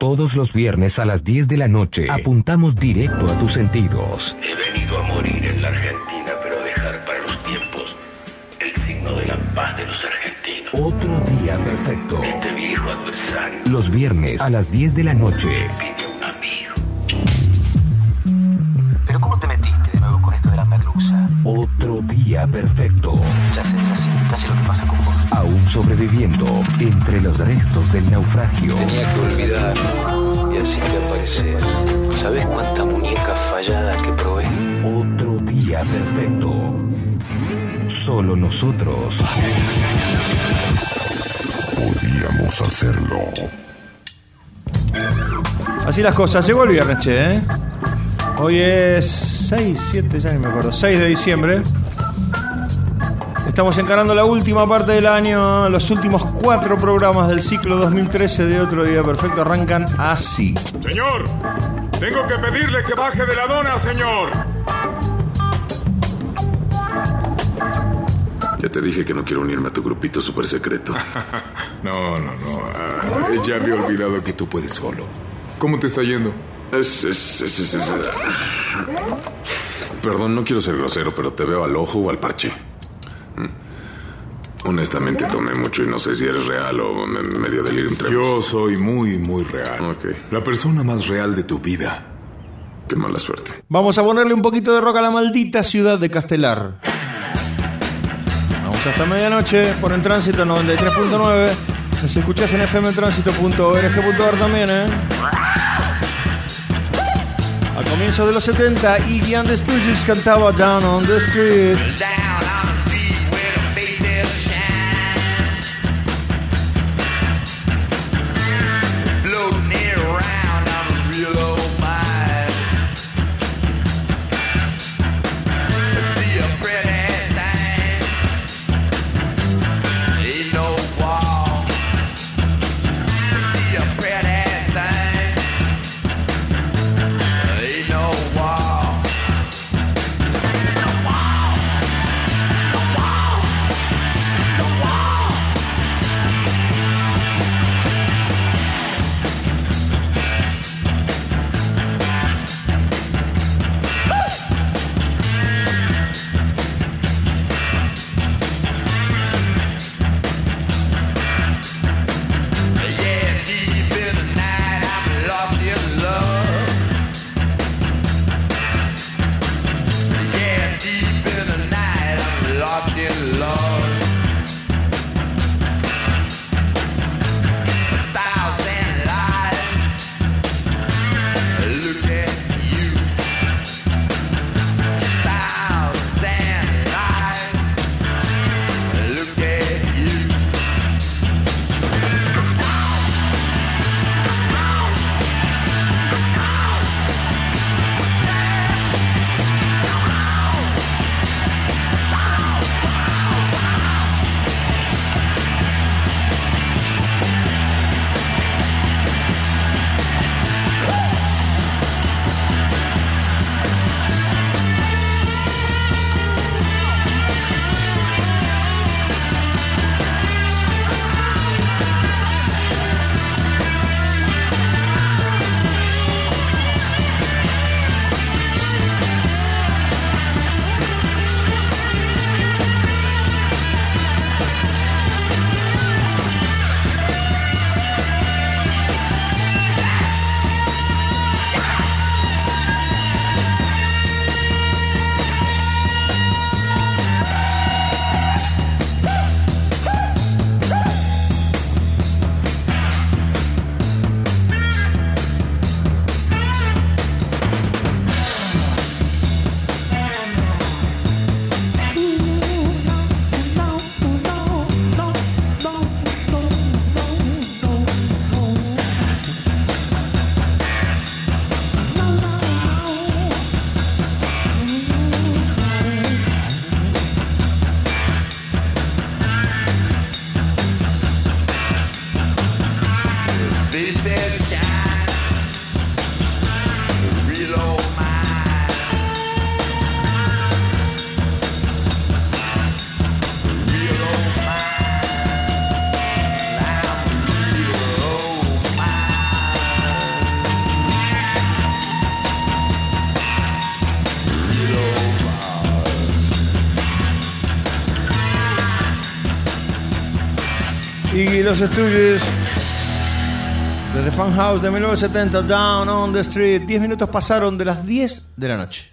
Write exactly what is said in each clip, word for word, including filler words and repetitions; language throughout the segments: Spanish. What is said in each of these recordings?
Todos los viernes a las diez de la noche apuntamos directo a tus sentidos. He venido a morir en la Argentina, pero a dejar para los tiempos el signo de la paz de los argentinos. Otro día perfecto. Este viejo adversario. Los viernes a las diez de la noche. Pide un amigo. ¿Pero cómo te metiste de nuevo con esto de la merluza? Otro día perfecto. Ya sé, ya sé, ya sé lo que pasa con vos. Aún sobreviviendo entre los restos del naufragio. Tenía que olvidar y así te apareces. ¿Sabes cuánta muñeca fallada que probé? Otro día perfecto. Solo nosotros podíamos hacerlo. Así las cosas, llegó el viernes, che, ¿eh? Hoy es seis, siete, ya ni me acuerdo, seis de diciembre. Estamos encarando la última parte del año. Los últimos cuatro programas del ciclo dos mil trece de Otro Día Perfecto arrancan así. Señor, tengo que pedirle que baje de la dona, señor. Ya te dije que no quiero unirme a tu grupito súper secreto. No, no, no. Ah, ya había olvidado que tú puedes solo. ¿Cómo te está yendo? Es, es, es, es, es, es. Perdón, no quiero ser grosero, pero te veo al ojo o al parche. Honestamente tomé mucho y no sé si eres real o me, medio delirium tremens. Yo soy muy, muy real. Ok. La persona más real de tu vida. Qué mala suerte. Vamos a ponerle un poquito de rock a la maldita ciudad de Castelar. Vamos hasta medianoche por En Tránsito noventa y tres punto nueve. Nos escuchás en f m tránsito punto org punto a r también, ¿eh? Al comienzo de los setenta, Iggy and the Stooges cantaba Down on the Street. Y los Stooges desde Funhouse de mil novecientos setenta, Down on the Street. diez minutos pasaron de las diez de la noche.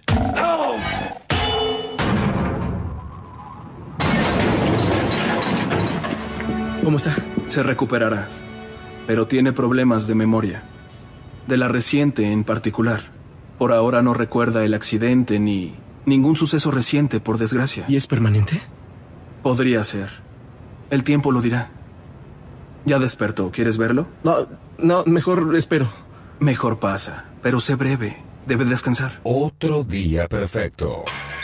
¿Cómo está? Se recuperará, pero tiene problemas de memoria. De la reciente en particular. Por ahora no recuerda el accidente ni ningún suceso reciente, por desgracia. ¿Y es permanente? Podría ser. El tiempo lo dirá. Ya despertó. ¿Quieres verlo? No, no, mejor espero. Mejor pasa, pero sé breve. Debe descansar. Otro día perfecto.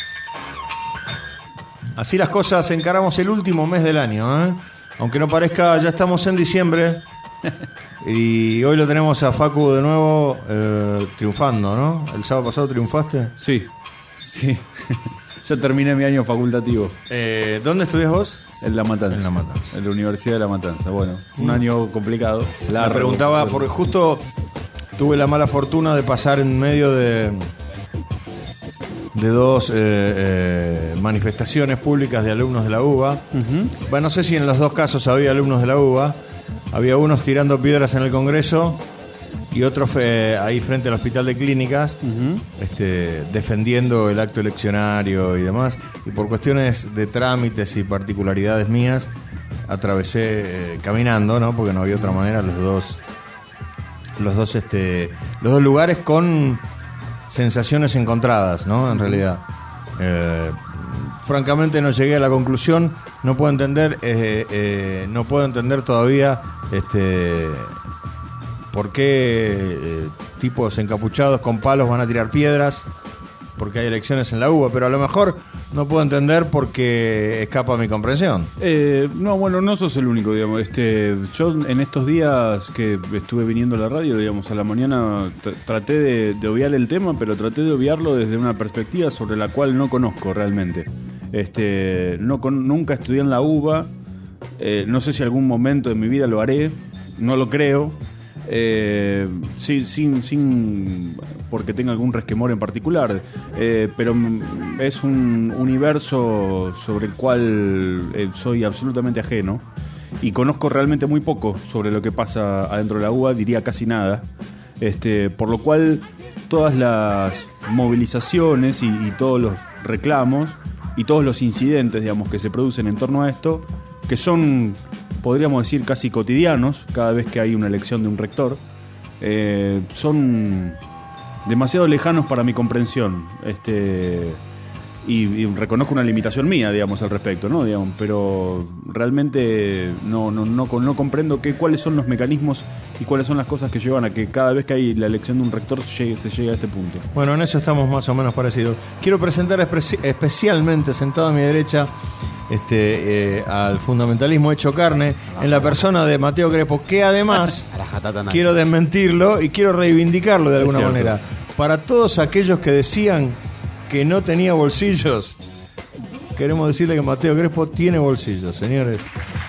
Así las cosas, encaramos el último mes del año, ¿eh? Aunque no parezca, ya estamos en diciembre. Y hoy lo tenemos a Facu de nuevo eh, triunfando, ¿no? ¿El sábado pasado triunfaste? Sí, sí. Ya terminé mi año facultativo. Eh, ¿Dónde estudias vos? En La Matanza. En La Matanza. En la Universidad de La Matanza. Bueno, un mm. año complicado. La preguntaba, porque justo tuve la mala fortuna de pasar en medio de... de dos eh, eh, manifestaciones públicas de alumnos de la U B A. Uh-huh. Bueno, no sé si en los dos casos había alumnos de la U B A. Había unos tirando piedras en el Congreso y otros eh, ahí frente al Hospital de Clínicas, uh-huh. este, defendiendo el acto eleccionario y demás. Y por cuestiones de trámites y particularidades mías, atravesé eh, caminando, ¿no? Porque no había otra manera, los dos, los dos, este, los dos lugares con sensaciones encontradas, ¿no? En realidad, eh, francamente no llegué a la conclusión. No puedo entender, eh, eh, no puedo entender todavía, este, por qué eh, tipos encapuchados con palos van a tirar piedras, porque hay elecciones en la U B A, pero a lo mejor no puedo entender porque escapa a mi comprensión. Eh, no, bueno, no sos el único, digamos. Este, yo en estos días que estuve viniendo a la radio, digamos, a la mañana tr- traté de, de obviar el tema, pero traté de obviarlo desde una perspectiva sobre la cual no conozco realmente. Este, no con, nunca estudié en la U B A, eh, no sé si algún momento de mi vida lo haré, no lo creo. Eh, sí, sin, sin porque tenga algún resquemor en particular, eh, pero es un universo sobre el cual eh, soy absolutamente ajeno y conozco realmente muy poco sobre lo que pasa adentro de la U B A, diría casi nada, este, por lo cual todas las movilizaciones y, y todos los reclamos y todos los incidentes, digamos, que se producen en torno a esto, que son, podríamos decir, casi cotidianos cada vez que hay una elección de un rector, eh, son demasiado lejanos para mi comprensión, este, y, y reconozco una limitación mía, digamos, al respecto, ¿no? Digamos, pero realmente no, no, no, no comprendo qué, cuáles son los mecanismos y cuáles son las cosas que llevan a que cada vez que hay la elección de un rector llegue, se llegue a este punto. Bueno, en eso estamos más o menos parecidos. Quiero presentar espe- especialmente, sentado a mi derecha, este, eh, al fundamentalismo hecho carne, en la persona de Mateo Crespo, que además quiero desmentirlo y quiero reivindicarlo de alguna manera. Para todos aquellos que decían que no tenía bolsillos, queremos decirle que Mateo Crespo tiene bolsillos, señores.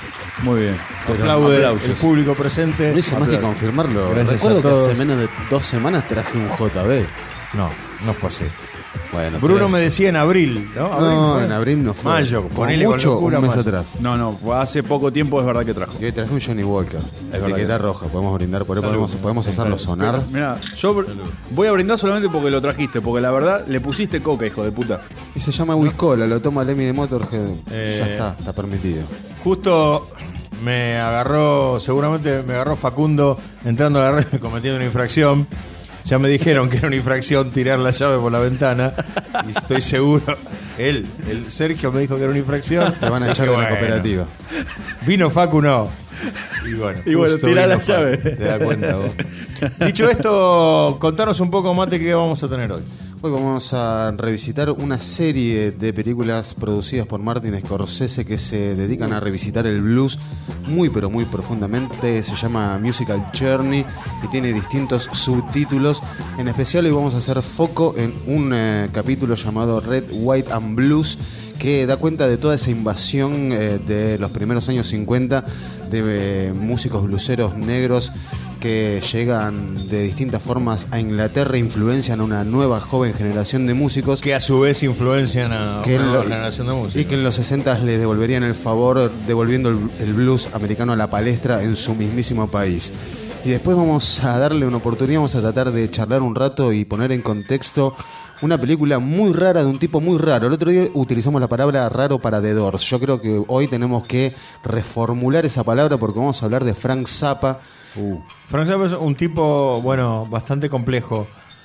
Muy bien. Aplaude el público presente. No hice más que confirmarlo. Gracias. Recuerdo que hace menos de dos semanas traje un J B. No, no fue así. Bueno, Bruno tres. me decía en abril, ¿no? Abril no, fue. en abril no fue. Mayo, ponele con mucho, locura, un mes mayo. atrás. No, no, fue hace poco tiempo, es verdad que trajo. Y hoy traje un Johnny Walker. Etiqueta roja, podemos brindar por él, podemos, podemos hacerlo sonar. Mira, yo br- voy a brindar solamente porque lo trajiste, porque la verdad le pusiste coca, hijo de puta. Y se llama Whiskola, lo toma Lemmy de Motorhead. Eh, ya está, está permitido. Justo me agarró, seguramente me agarró Facundo entrando a la red cometiendo una infracción. Ya me dijeron que era una infracción tirar la llave por la ventana. Y estoy seguro. Él, el Sergio me dijo que era una infracción. Te van a echar de bueno. la cooperativa. Vino Facu, no. Y bueno, y bueno tirá la Facu. llave. Te das cuenta vos. Dicho esto, contanos un poco, Mate, qué vamos a tener hoy. Hoy vamos a revisitar una serie de películas producidas por Martin Scorsese que se dedican a revisitar el blues muy pero muy profundamente. Se llama Musical Journey y tiene distintos subtítulos. En especial hoy vamos a hacer foco en un eh, capítulo llamado Red, White and Blues, que da cuenta de toda esa invasión eh, de los primeros años cincuenta de eh, músicos blueseros negros que llegan de distintas formas a Inglaterra e influencian a una nueva joven generación de músicos. Que a su vez influencian a que una nueva lo, generación de músicos. Y que en los sesenta le devolverían el favor devolviendo el, el blues americano a la palestra en su mismísimo país. Y después vamos a darle una oportunidad, vamos a tratar de charlar un rato y poner en contexto una película muy rara de un tipo muy raro. El otro día utilizamos la palabra raro para The Doors. Yo creo que hoy tenemos que reformular esa palabra porque vamos a hablar de Frank Zappa. Uh. Frank Zappa es un tipo, bueno, bastante complejo,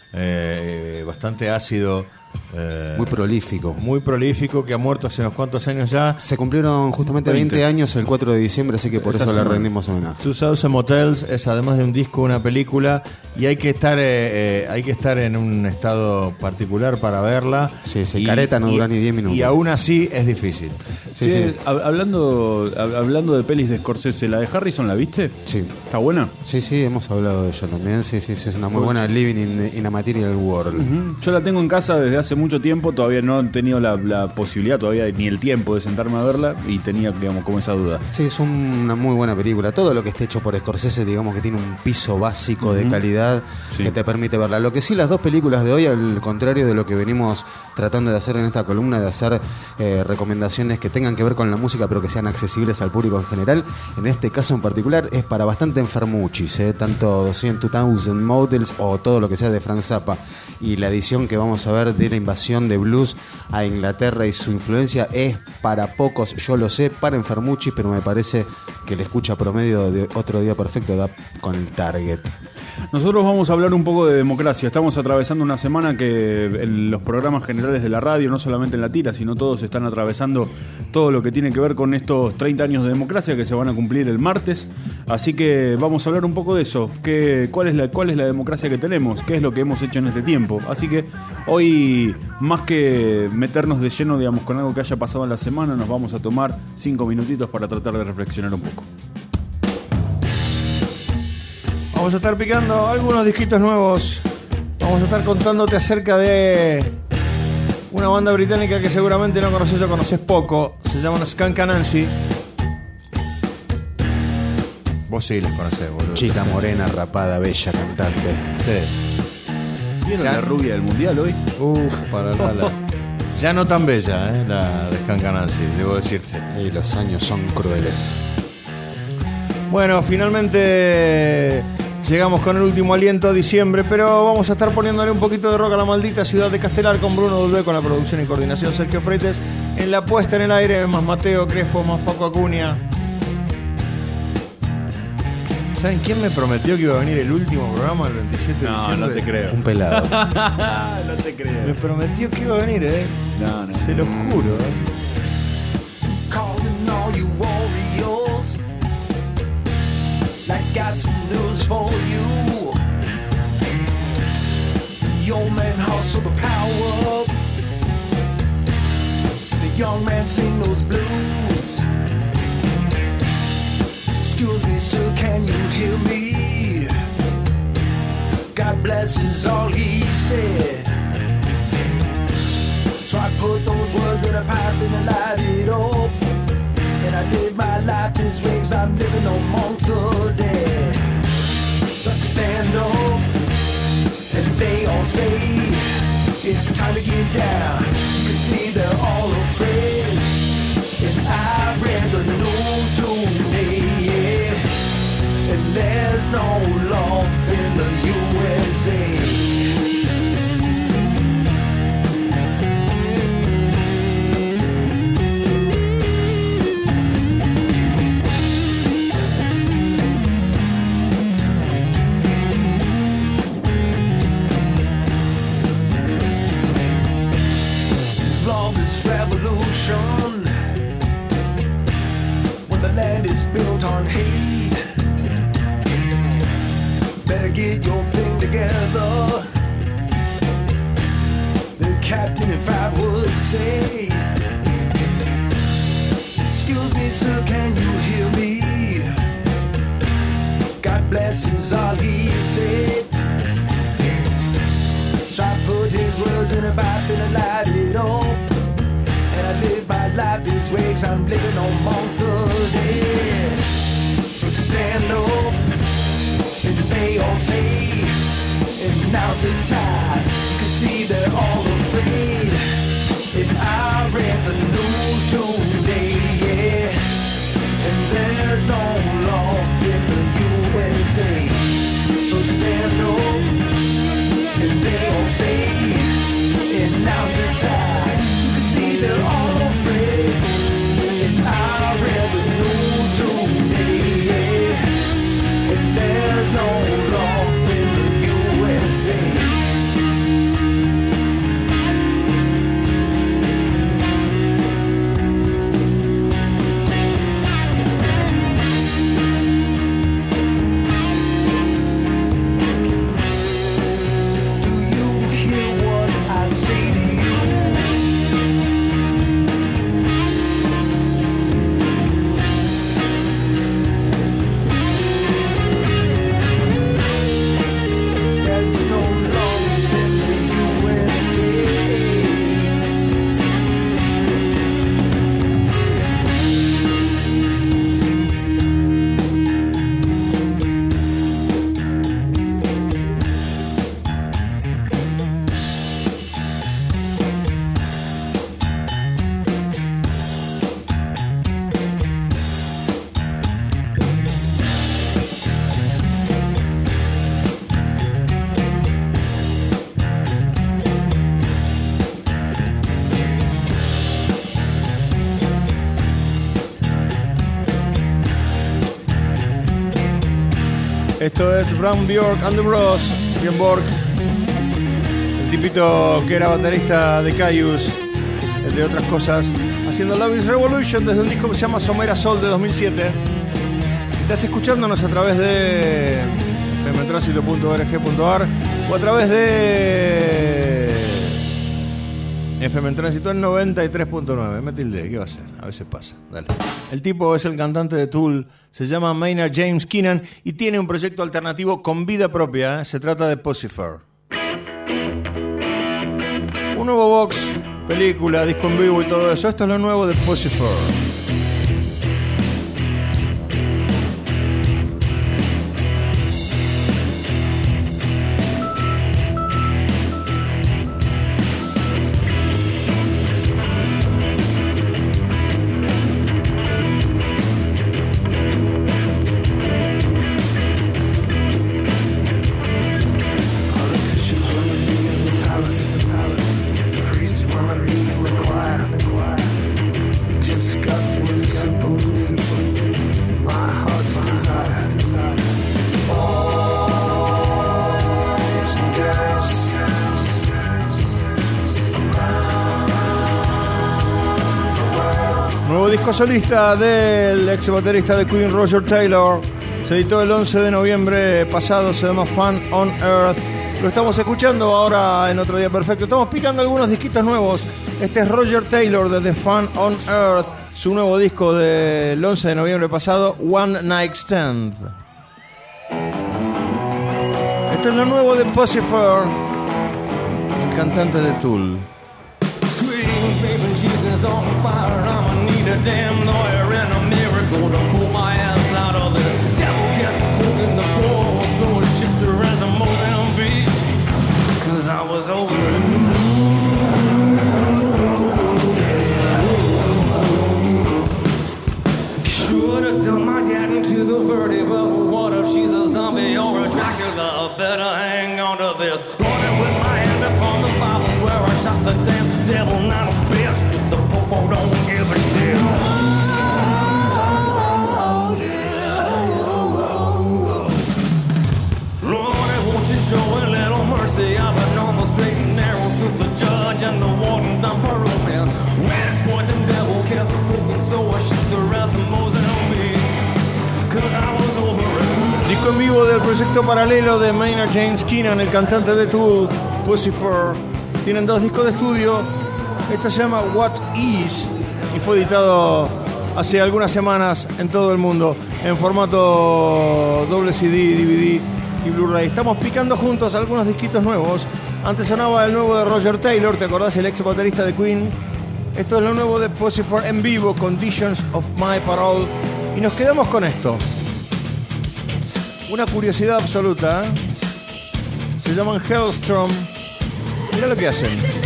eh, bastante ácido. Eh, muy prolífico. Muy prolífico, que ha muerto hace unos cuantos años ya. Se cumplieron justamente veinte, veinte años el cuatro de diciembre, así que por Esta eso semana. le rendimos homenaje. two thousand Motels es además de un disco, una película, y hay que estar eh, eh, hay que estar en un estado particular para verla. Sí, se careta, no dura ni diez minutos. Y aún así es difícil. Sí, sí, sí. Hablando, hablando de pelis de Scorsese, ¿la de Harrison la viste? Sí. ¿Está buena? Sí, sí, hemos hablado de ella también. Sí, sí, sí, es una muy buena Living in, in a Material World. Uh-huh. Yo la tengo en casa desde hace mucho tiempo, todavía no he tenido la, la posibilidad, todavía ni el tiempo de sentarme a verla y tenía, digamos, como esa duda. Sí, es una muy buena película. Todo lo que esté hecho por Scorsese, digamos que tiene un piso básico uh-huh. de calidad sí. que te permite verla. Lo que sí, las dos películas de hoy, al contrario de lo que venimos tratando de hacer en esta columna, de hacer eh, recomendaciones que tengan que ver con la música pero que sean accesibles al público en general, en este caso en particular es para bastante enfermuchis, eh, tanto dos thousand Models o todo lo que sea de Frank Zappa, y la edición que vamos a ver de la invasión de blues a Inglaterra y su influencia es para pocos, yo lo sé, para enfermuchis, pero me parece que la escucha promedio de Otro Día Perfecto da con el target. Nosotros vamos a hablar un poco de democracia. Estamos atravesando una semana que en los programas generales de la radio, no solamente en la tira, sino todos están atravesando todo lo que tiene que ver con estos treinta años de democracia que se van a cumplir el martes. Así que vamos a hablar un poco de eso. ¿Qué, cuál, es la, ¿Cuál es la democracia que tenemos? ¿Qué es lo que hemos hecho en este tiempo? Así que hoy, más que meternos de lleno, digamos, con algo que haya pasado en la semana, nos vamos a tomar cinco minutitos para tratar de reflexionar un poco. Vamos a estar picando algunos disquitos nuevos. Vamos a estar contándote acerca de una banda británica que seguramente no conoces o conoces poco. Se llaman Skunk Anansi. Vos sí les conocés, boludo. Chica morena, rapada, bella, cantante. Sí. ¿Vieron la rubia del mundial hoy? Uf, para la, la. Ya no tan bella, ¿eh? La de Skunk Anansi, debo decirte. Y los años son crueles. Bueno, finalmente llegamos con el último aliento a diciembre, pero vamos a estar poniéndole un poquito de rock a la maldita ciudad de Castelar con Bruno Dulbé, con la producción y coordinación Sergio Freites, en la puesta en el aire más Mateo Crespo, más Paco Acuña. ¿Saben quién me prometió que iba a venir el último programa el veintisiete de no, diciembre? No, no te creo. Un pelado. No te creo. Me prometió que iba a venir, ¿eh? No, no. Se lo juro, ¿eh? Calling all you warriors, I got some news for you. The old man hustle the power, the young man sing those blues. Excuse me, sir, can you hear me? God bless is all he said. So I put those words in a pipe and I light it up. And I live my life this way 'cause I'm living amongst the dead. So I stand up and they all say it's time to get down. You can see they're all afraid. And I read the news today, and there's no love in the U S A. Revolution, when the land is built on hate, better get your thing together. The captain in five would say, excuse me, sir, can you hear me? God bless is all he said. So I put his words in a pipe and I light it up. I live my life this way 'cause I'm living amongst the dead. So stand up and they all say, and now's the time. You can see they're all afraid. And I read the news today, yeah. And there's no law in the U S A. So stand up, and they all say, and now's the time. You can see they're all afraid. And I read the news today, yeah. And there's no law in the U S A. Esto es Bram Bjork and the Bros. Björn Borg, el tipito que era baterista de Caius, entre otras cosas, haciendo Love is Revolution desde un disco que se llama Somera Sol de dos mil siete. Estás escuchándonos a través de f m tránsito punto org punto a r o a través de F M Tránsito en noventa y tres punto nueve. Me tilde, ¿qué va a hacer? A veces pasa. Dale. El tipo es el cantante de Tool, se llama Maynard James Keenan y tiene un proyecto alternativo con vida propia, ¿eh? Se trata de Pussifer. Un nuevo box, película, disco en vivo y todo eso. Esto es lo nuevo de Pussifer. Disco solista del ex baterista de Queen, Roger Taylor. Se editó el once de noviembre pasado, se llama Fun on Earth. Lo estamos escuchando ahora en Otro Día Perfecto. Estamos picando algunos disquitos nuevos. Este es Roger Taylor de The Fun on Earth, su nuevo disco del once de noviembre pasado, One Night Stand. Esto es lo nuevo de Pussifer, el cantante de Tool. Jesus on fire, I'ma need a damn lawyer and a miracle to pull my ass out of this. Devil kept poking the ball, so I shipped her as a Mozambique, cause I was over it. Should've done my getting to the verdict, but what if she's a zombie or a Dracula? Better hang on to this. Running with my hand upon the Bible, swear I shot the damn devil, not a bitch. The popo don't give a shit. Oh, yeah. Lord, won't you show a little mercy? I've been on the straight and narrow since the judge and the warden done borough man. Red poison devil kept poking, so I shit the rest of Mozambique, cause I was over it. Disco en vivo del proyecto paralelo de Maynard James Keenan, el cantante de Tool, Pussifer. Tienen dos discos de estudio. Este se llama What Is y fue editado hace algunas semanas en todo el mundo en formato doble C D, D V D y Blu-ray. Estamos picando juntos algunos disquitos nuevos. Antes sonaba el nuevo de Roger Taylor, ¿te acordás? El ex baterista de Queen. Esto es lo nuevo de Pussifer en vivo, Conditions of My Parole. Y nos quedamos con esto. Una curiosidad absoluta, ¿eh? Se llaman Hellstrom. Mira lo que hacen.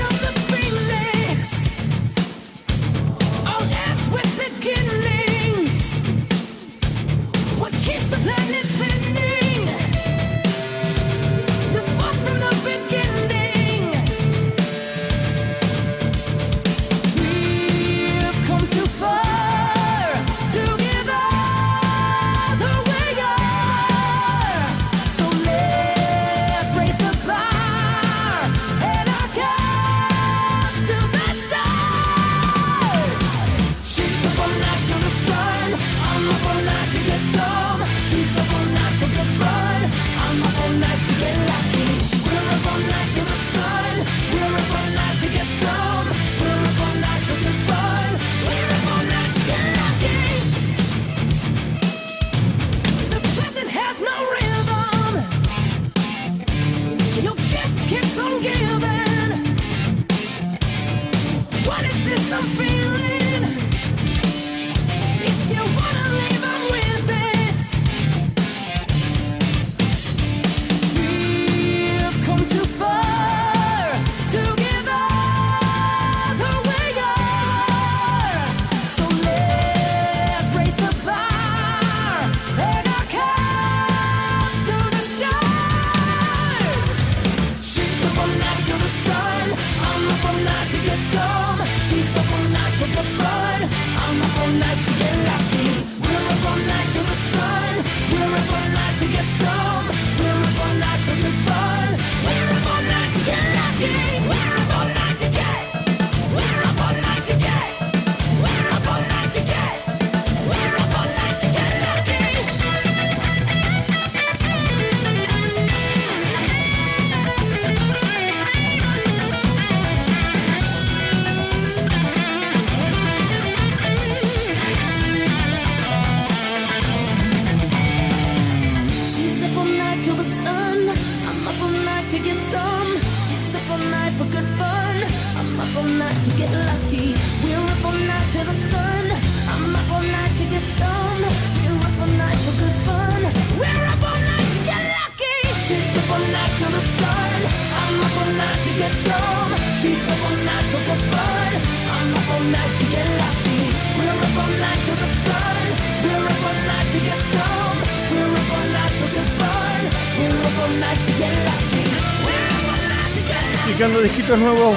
Picando disquitos nuevos.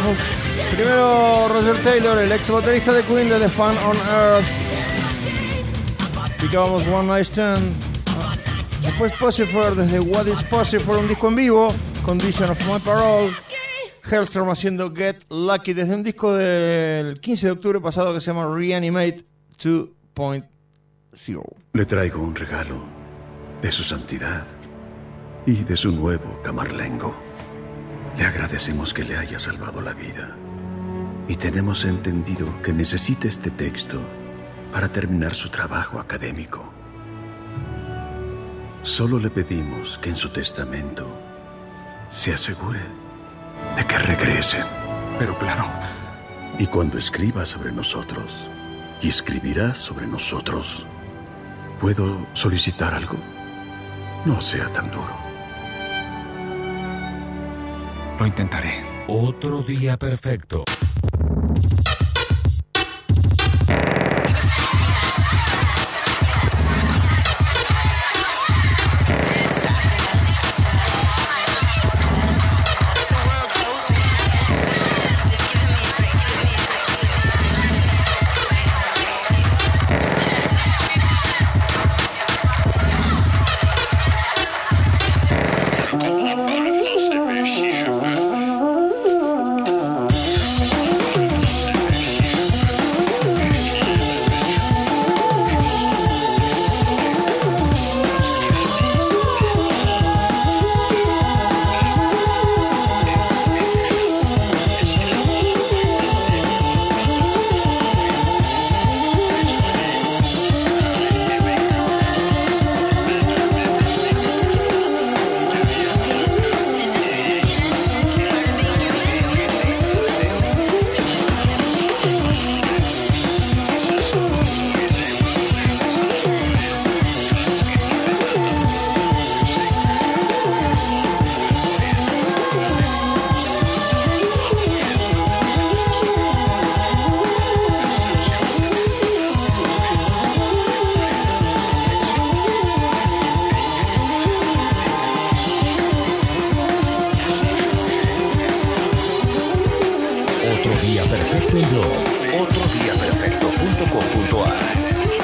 Primero Roger Taylor, el ex baterista de Queen de The Fun on Earth. Picábamos One Night Stand. Después Pussifer desde What is Pussifer, un disco en vivo. Condition of My Parole. Hellstrom haciendo Get Lucky desde un disco del quince de octubre pasado que se llama Reanimate dos punto cero. Le traigo un regalo de su santidad y de su nuevo camarlengo. Le agradecemos que le haya salvado la vida y tenemos entendido que necesita este texto para terminar su trabajo académico. Solo le pedimos que en su testamento se asegure de que regresen. Pero claro. Y cuando escriba sobre nosotros, y escribirá sobre nosotros, ¿puedo solicitar algo? No sea tan duro. Lo intentaré. Otro día perfecto. perfecto en blog. otro día perfecto punto com punto a r.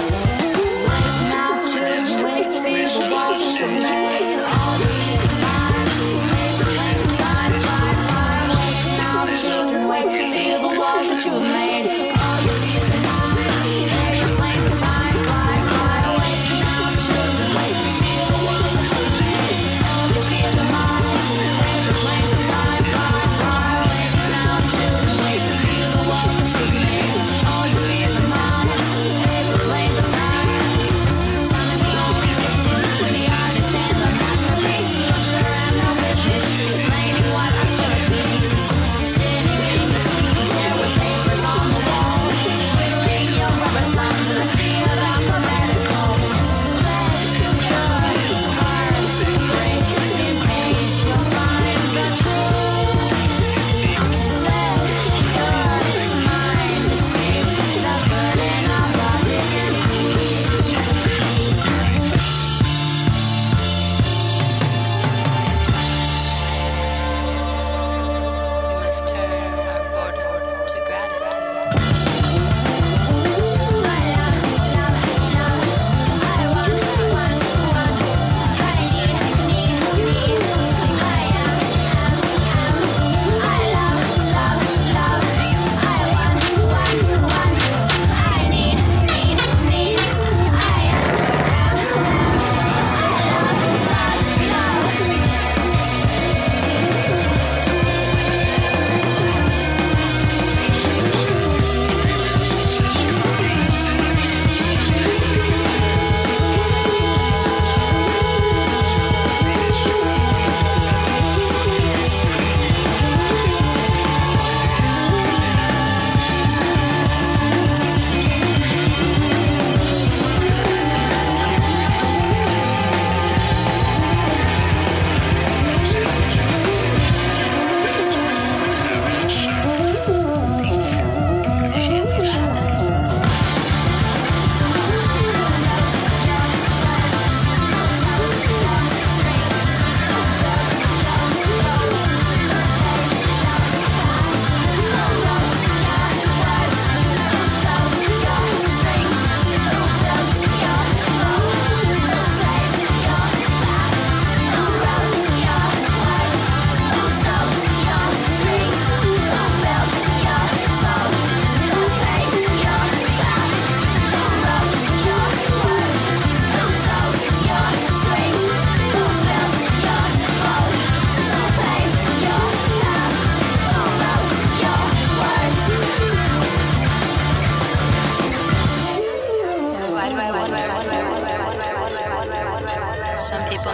Some people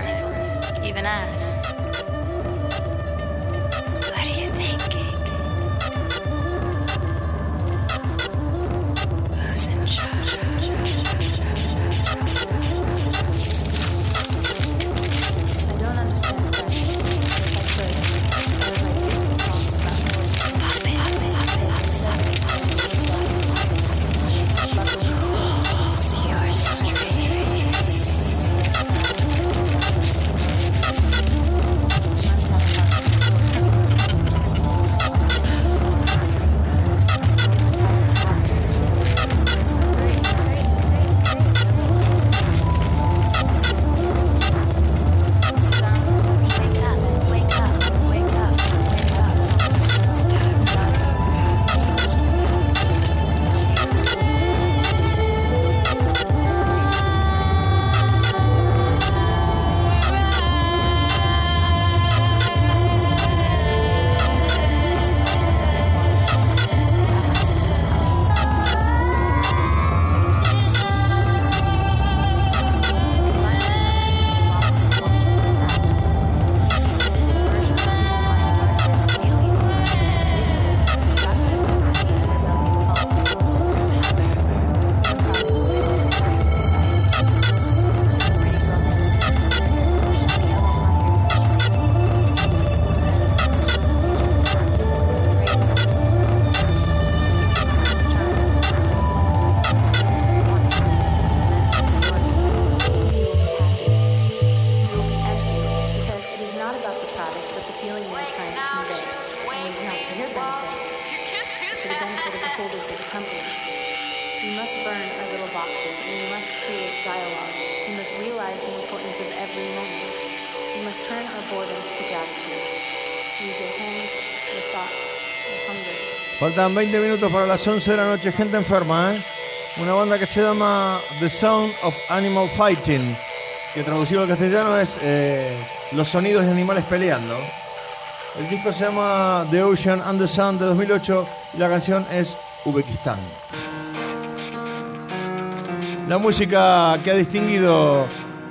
never even ask. What are you thinking? Who's in charge? I don't understand that. If I could, I would write beautiful songs about puppets. Puppets. Your street. Not about the product, but the feeling they're trying to convey. And it's not for your benefit. for the benefit of the holders of the company. We must burn our little boxes. We must create dialogue. We must realize the importance of every moment. We must turn our boredom to gratitude. Use your hands, your thoughts, your hunger. Faltan veinte minutos para las once de la noche. Gente enferma, ¿eh? Una banda que se llama The Sound of Animal Fighting, que traducido al castellano es eh, Los sonidos de animales peleando. El disco se llama The Ocean and the Sun de dos mil ocho y la canción es Uzbekistán. La música que ha distinguido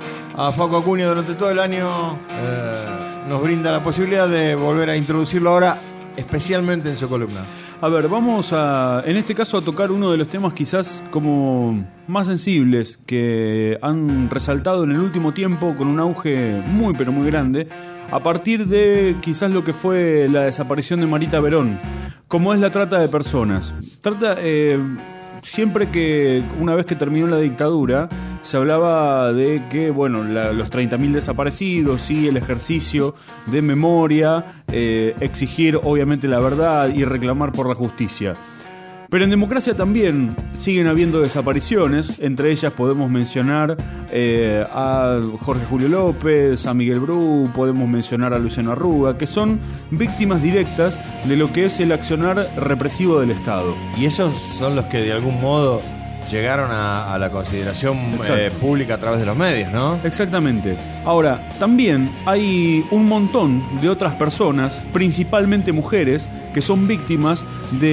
a Facu Acuña durante todo el año eh, nos brinda la posibilidad de volver a introducirlo ahora, especialmente en su columna. A ver, vamos a, en este caso, a tocar uno de los temas quizás como más sensibles que han resaltado en el último tiempo con un auge muy pero muy grande, a partir de quizás lo que fue la desaparición de Marita Verón, como es la trata de personas. Trata... Eh, Siempre que, una vez que terminó la dictadura, se hablaba de que, bueno, la, los treinta mil desaparecidos y el ejercicio de memoria, eh, exigir obviamente la verdad y reclamar por la justicia. Pero en democracia también siguen habiendo desapariciones, entre ellas podemos mencionar eh, a Jorge Julio López, a Miguel Bru, podemos mencionar a Luciano Arruga, que son víctimas directas de lo que es el accionar represivo del Estado. Y esos son los que de algún modo llegaron a, a la consideración eh, pública a través de los medios, ¿no? Exactamente. Ahora, también hay un montón de otras personas, principalmente mujeres, que son víctimas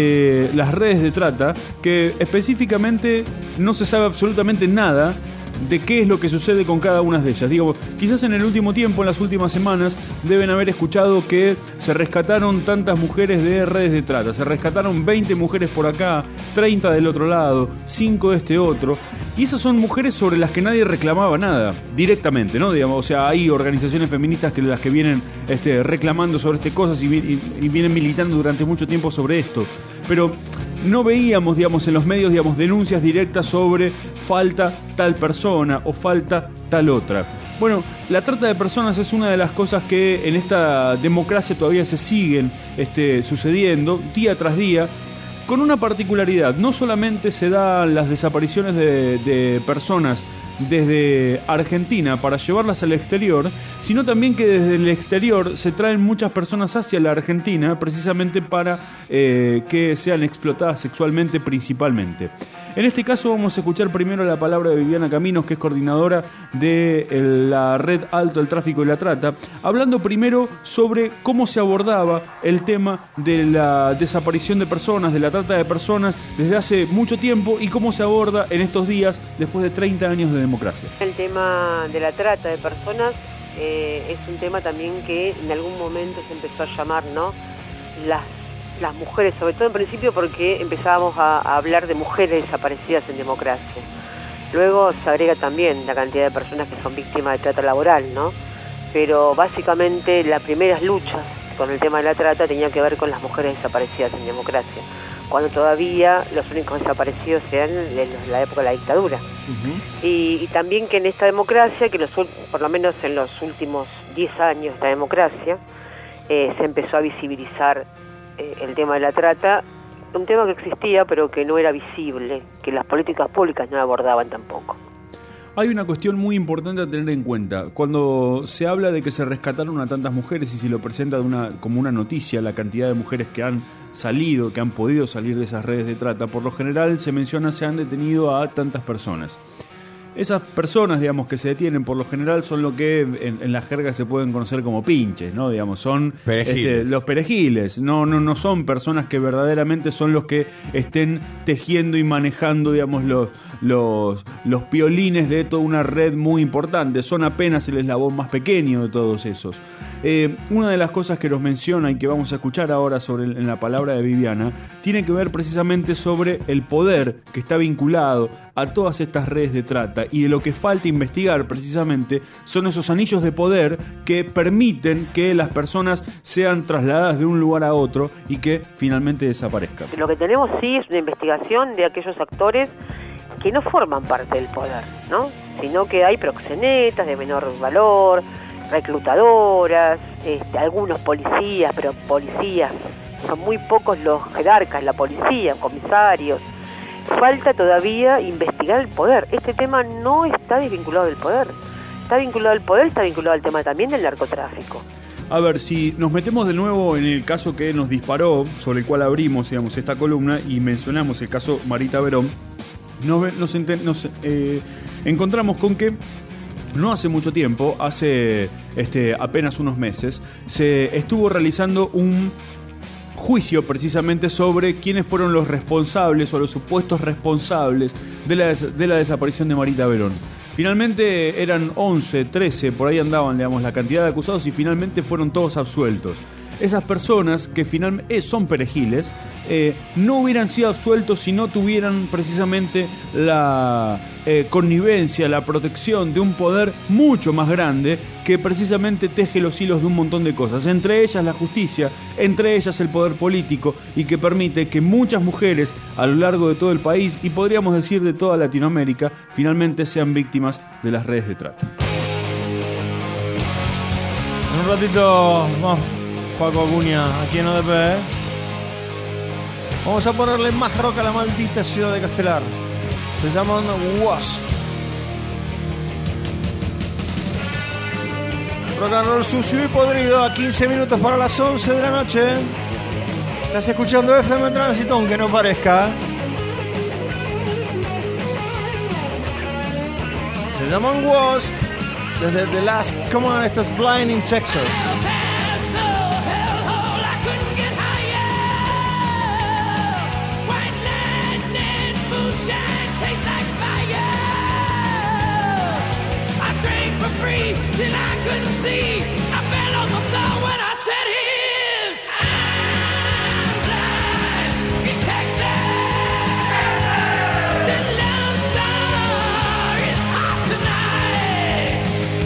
de las redes de trata, que específicamente no se sabe absolutamente nada de qué es lo que sucede con cada una de ellas. Digo, quizás en el último tiempo, en las últimas semanas, deben haber escuchado que se rescataron tantas mujeres de redes de trata. Se rescataron veinte mujeres por acá, treinta del otro lado, cinco de este otro. Y esas son mujeres sobre las que nadie reclamaba nada, directamente, ¿no? Digamos, o sea, hay organizaciones feministas que las que vienen este, reclamando sobre estas cosas y, y, y vienen militando durante mucho tiempo sobre esto. Pero no veíamos, digamos, en los medios, digamos, denuncias directas sobre falta tal persona o falta tal otra. Bueno, la trata de personas es una de las cosas que en esta democracia todavía se siguen este, sucediendo día tras día, con una particularidad. No solamente se dan las desapariciones de, de personas desde Argentina para llevarlas al exterior, sino también que desde el exterior se traen muchas personas hacia la Argentina precisamente para eh, que sean explotadas sexualmente principalmente. En este caso vamos a escuchar primero la palabra de Viviana Caminos, que es coordinadora de la Red Alto el Tráfico y la Trata, hablando primero sobre cómo se abordaba el tema de la desaparición de personas, de la trata de personas desde hace mucho tiempo y cómo se aborda en estos días después de treinta años de democracia. El tema de la trata de personas eh, es un tema también que en algún momento se empezó a llamar, ¿no? Las, las mujeres, sobre todo en principio porque empezábamos a, a hablar de mujeres desaparecidas en democracia. Luego se agrega también la cantidad de personas que son víctimas de trata laboral, ¿no? Pero básicamente las primeras luchas con el tema de la trata tenían que ver con las mujeres desaparecidas en democracia, cuando todavía los únicos desaparecidos eran en la época de la dictadura. Uh-huh. y, y también que en esta democracia, que los, por lo menos en los últimos diez años de esta democracia, eh, se empezó a visibilizar eh, el tema de la trata, un tema que existía pero que no era visible, que las políticas públicas no abordaban tampoco. Hay una cuestión muy importante a tener en cuenta. Cuando se habla de que se rescataron a tantas mujeres y se lo presenta de una, como una noticia, la cantidad de mujeres que han salido, que han podido salir de esas redes de trata, por lo general se menciona se han detenido a tantas personas. Esas personas, digamos, que se detienen por lo general son lo que en, en la jerga se pueden conocer como pinches, ¿no? Digamos, son este, los perejiles. No, no, no son personas que verdaderamente son los que estén tejiendo y manejando, digamos, los, los, los piolines de toda una red muy importante. Son apenas el eslabón más pequeño de todos esos. Eh, una de las cosas que nos menciona y que vamos a escuchar ahora sobre en la palabra de Viviana tiene que ver precisamente sobre el poder que está vinculado a todas estas redes de trata, y de lo que falta investigar precisamente son esos anillos de poder que permiten que las personas sean trasladadas de un lugar a otro y que finalmente desaparezcan. Lo que tenemos sí es una investigación de aquellos actores que no forman parte del poder, ¿no? Sino que hay proxenetas de menor valor, reclutadoras, este, algunos policías, pero policías son muy pocos los jerarcas, la policía, comisarios. Falta todavía investigar el poder. Este tema no está desvinculado del poder. Está vinculado al poder, está vinculado al tema también del narcotráfico. A ver, si nos metemos de nuevo en el caso que nos disparó, sobre el cual abrimos, digamos, esta columna, y mencionamos el caso Marita Verón, nos, nos, nos eh, encontramos con que no hace mucho tiempo, hace este, apenas unos meses, se estuvo realizando un juicio precisamente sobre quiénes fueron los responsables o los supuestos responsables de la, de la desaparición de Marita Verón. Finalmente eran once, trece, por ahí andaban, digamos, la cantidad de acusados, y finalmente fueron todos absueltos. Esas personas que finalmente eh, son perejiles, eh, no hubieran sido absueltos si no tuvieran precisamente la eh, connivencia, la protección de un poder mucho más grande que precisamente teje los hilos de un montón de cosas, entre ellas la justicia, entre ellas el poder político, y que permite que muchas mujeres a lo largo de todo el país, y podríamos decir de toda Latinoamérica, finalmente sean víctimas de las redes de trata. En un ratito más Faco Acuña aquí en O D P, ¿eh? Vamos a ponerle más rock a la maldita ciudad de Castelar. Se llaman Wasp. Rock and roll sucio y podrido a quince minutos para las once de la noche. Estás escuchando F M Tránsito, aunque no parezca. Se llaman Wasp. Desde The Last Command, esto es Blind in Texas. Till I couldn't see, I fell on the floor when I said his. I'm blind in Texas. The Lone Star is hot tonight.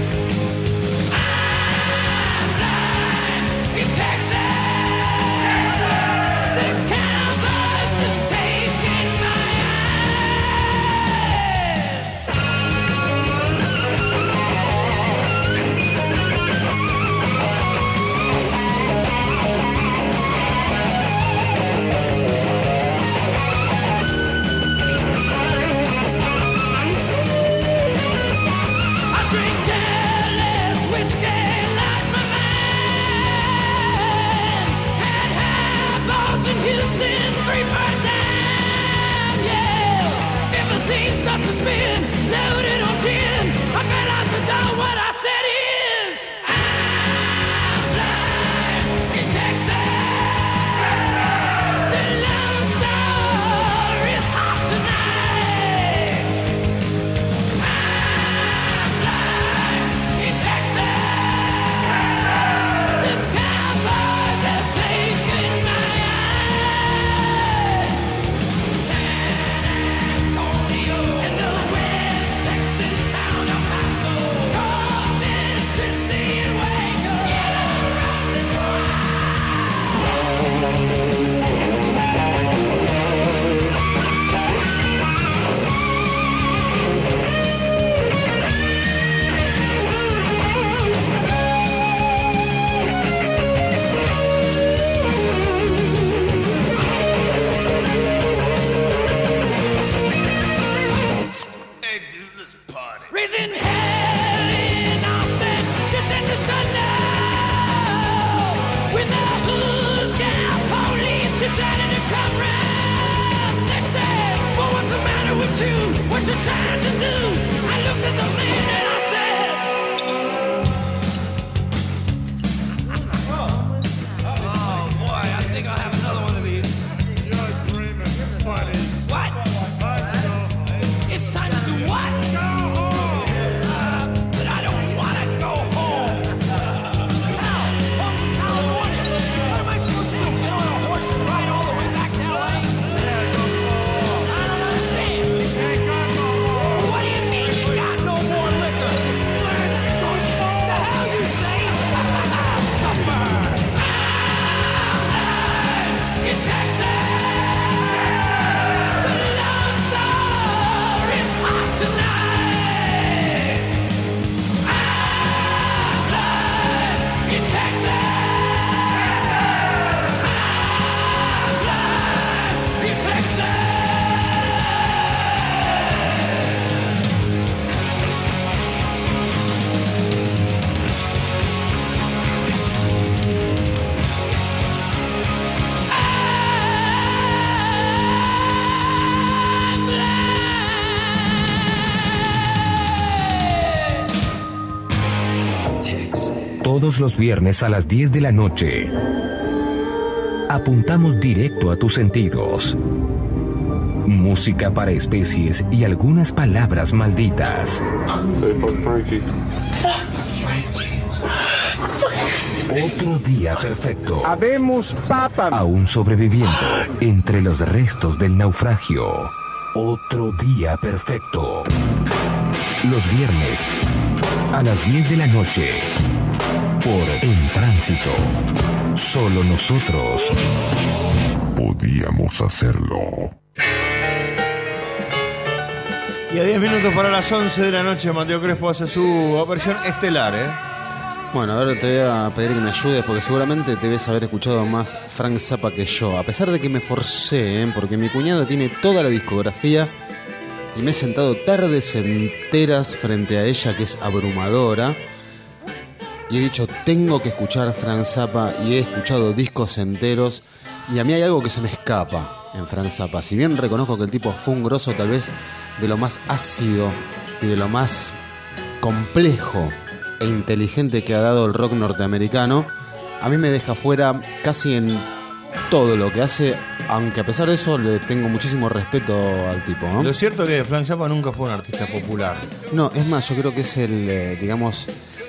I'm blind in Texas. The cowboys have taken my starts to spin, loaded on gin. I fell out the door when I said is I'm blind in Texas. The Lone Star is hot tonight. I'm blind in Texas. The cowboys have taken my eyes. San Antonio and the West Texas town of Paso, Corpus Christi and Waco, yellow roses raising hell in Austin, just in the sun now. When the Who's Gal police decided to come round, they said, well, what's the matter with you? What you trying to do? I looked at the man and I said, oh boy, I think I'll have another one of these. You're dreaming, buddy. What? It's time to do what? What Todos los viernes a las diez de la noche. Apuntamos directo a tus sentidos. Música para especies y algunas palabras malditas. Otro día perfecto. Habemos papa. Aún sobreviviendo entre los restos del naufragio. Otro día perfecto. Los viernes a las diez de la noche. Por En Tránsito. Solo nosotros podíamos hacerlo. Y a diez minutos para las once de la noche, Mateo Crespo hace su versión estelar, ¿eh? Bueno, ahora te voy a pedir que me ayudes porque seguramente debes haber escuchado más Frank Zappa que yo. A pesar de que me forcé, ¿eh? Porque mi cuñado tiene toda la discografía y me he sentado tardes enteras frente a ella, que es abrumadora. Y he dicho, tengo que escuchar Frank Zappa, y he escuchado discos enteros. Y a mí hay algo que se me escapa en Frank Zappa. Si bien reconozco que el tipo fue un grosso tal vez de lo más ácido y de lo más complejo e inteligente que ha dado el rock norteamericano, a mí me deja fuera casi en todo lo que hace, aunque a pesar de eso le tengo muchísimo respeto al tipo, ¿no? Lo cierto es que Frank Zappa nunca fue un artista popular. No, es más, yo creo que es el, eh, digamos,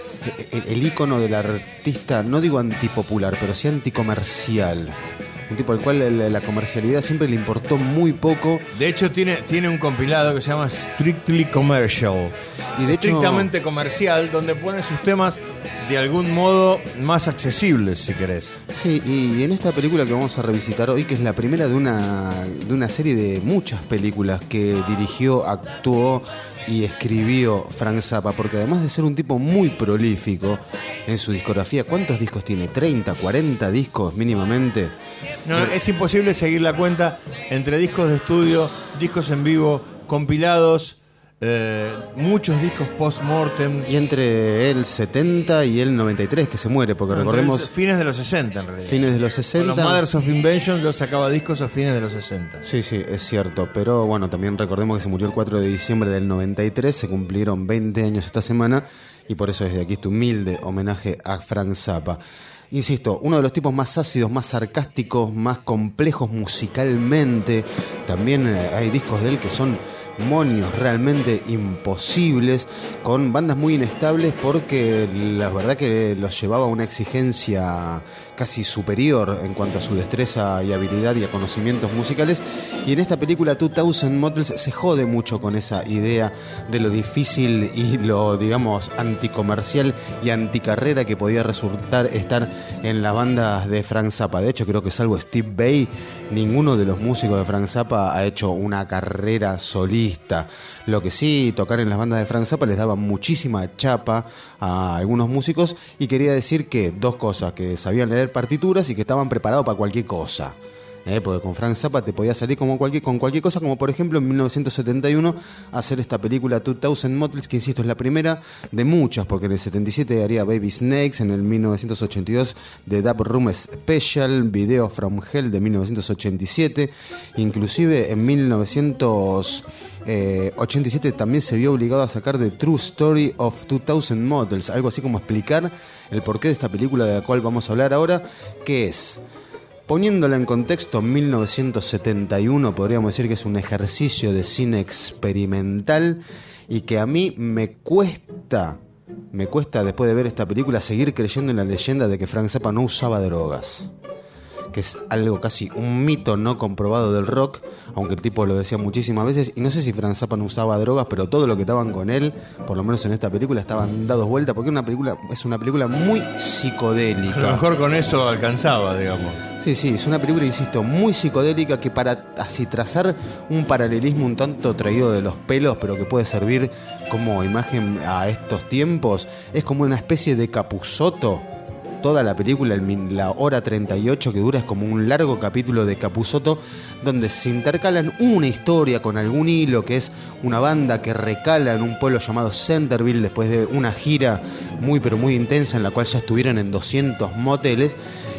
el, el ícono del artista, no digo antipopular, pero sí anticomercial. Un tipo al cual la, la comercialidad siempre le importó muy poco. De hecho tiene, tiene un compilado que se llama Strictly Commercial. Y de Estrictamente hecho, comercial, donde pone sus temas de algún modo más accesibles, si querés. Sí, y en esta película que vamos a revisitar hoy, que es la primera de una, de una serie de muchas películas que dirigió, actuó y escribió Frank Zappa, porque además de ser un tipo muy prolífico en su discografía, ¿cuántos discos tiene? ¿treinta, cuarenta discos mínimamente? No, es imposible seguir la cuenta entre discos de estudio, discos en vivo, compilados, eh, muchos discos post-mortem. Y entre el setenta y el noventa y tres, que se muere, porque no, recordemos... Fines de los sesenta, en realidad. Fines de los sesenta. Con los Mothers of Invention yo sacaba discos a fines de los sesenta. Sí, sí, es cierto. Pero bueno, también recordemos que se murió el cuatro de diciembre del noventa y tres, se cumplieron veinte años esta semana, y por eso desde aquí este humilde homenaje a Frank Zappa. Insisto, uno de los tipos más ácidos, más sarcásticos, más complejos musicalmente. También eh, hay discos de él que son monios realmente imposibles, con bandas muy inestables, porque la verdad que los llevaba a una exigencia casi superior en cuanto a su destreza y habilidad y a conocimientos musicales. Y en esta película two thousand Models se jode mucho con esa idea de lo difícil y lo, digamos, anticomercial y anticarrera que podía resultar estar en las bandas de Frank Zappa. De hecho, creo que salvo Steve Vai, ninguno de los músicos de Frank Zappa ha hecho una carrera solista. Lo que sí, tocar en las bandas de Frank Zappa les daba muchísima chapa a algunos músicos, y quería decir que dos cosas: que sabían leer partituras y que estaban preparados para cualquier cosa. Eh, porque con Frank Zappa te podía salir como cualquier, con cualquier cosa, como por ejemplo en mil novecientos setenta y uno hacer esta película two thousand Models, que insisto es la primera de muchas, porque en el setenta y siete haría Baby Snakes, en el mil novecientos ochenta y dos The Dub Room Special, Video from Hell de mil novecientos ochenta y siete, inclusive en mil novecientos ochenta y siete también se vio obligado a sacar The True Story of two thousand Models, algo así como explicar el porqué de esta película de la cual vamos a hablar ahora, que es... Poniéndola en contexto, mil novecientos setenta y uno podríamos decir que es un ejercicio de cine experimental, y que a mí me cuesta, me cuesta después de ver esta película seguir creyendo en la leyenda de que Frank Zappa no usaba drogas, que es algo casi un mito no comprobado del rock, aunque el tipo lo decía muchísimas veces. Y no sé si Frank Zappa no usaba drogas, pero todo lo que estaban con él, por lo menos en esta película, estaban dados vuelta, porque una película, es una película muy psicodélica. A lo mejor con eso alcanzaba, digamos. Sí, sí, es una película, insisto, muy psicodélica, que para así trazar un paralelismo un tanto traído de los pelos, pero que puede servir como imagen a estos tiempos, es como una especie de Capusotto. Toda la película, la hora treinta y ocho que dura, es como un largo capítulo de Capusotto, donde se intercalan una historia con algún hilo, que es una banda que recala en un pueblo llamado Centerville después de una gira muy pero muy intensa en la cual ya estuvieron en doscientos moteles.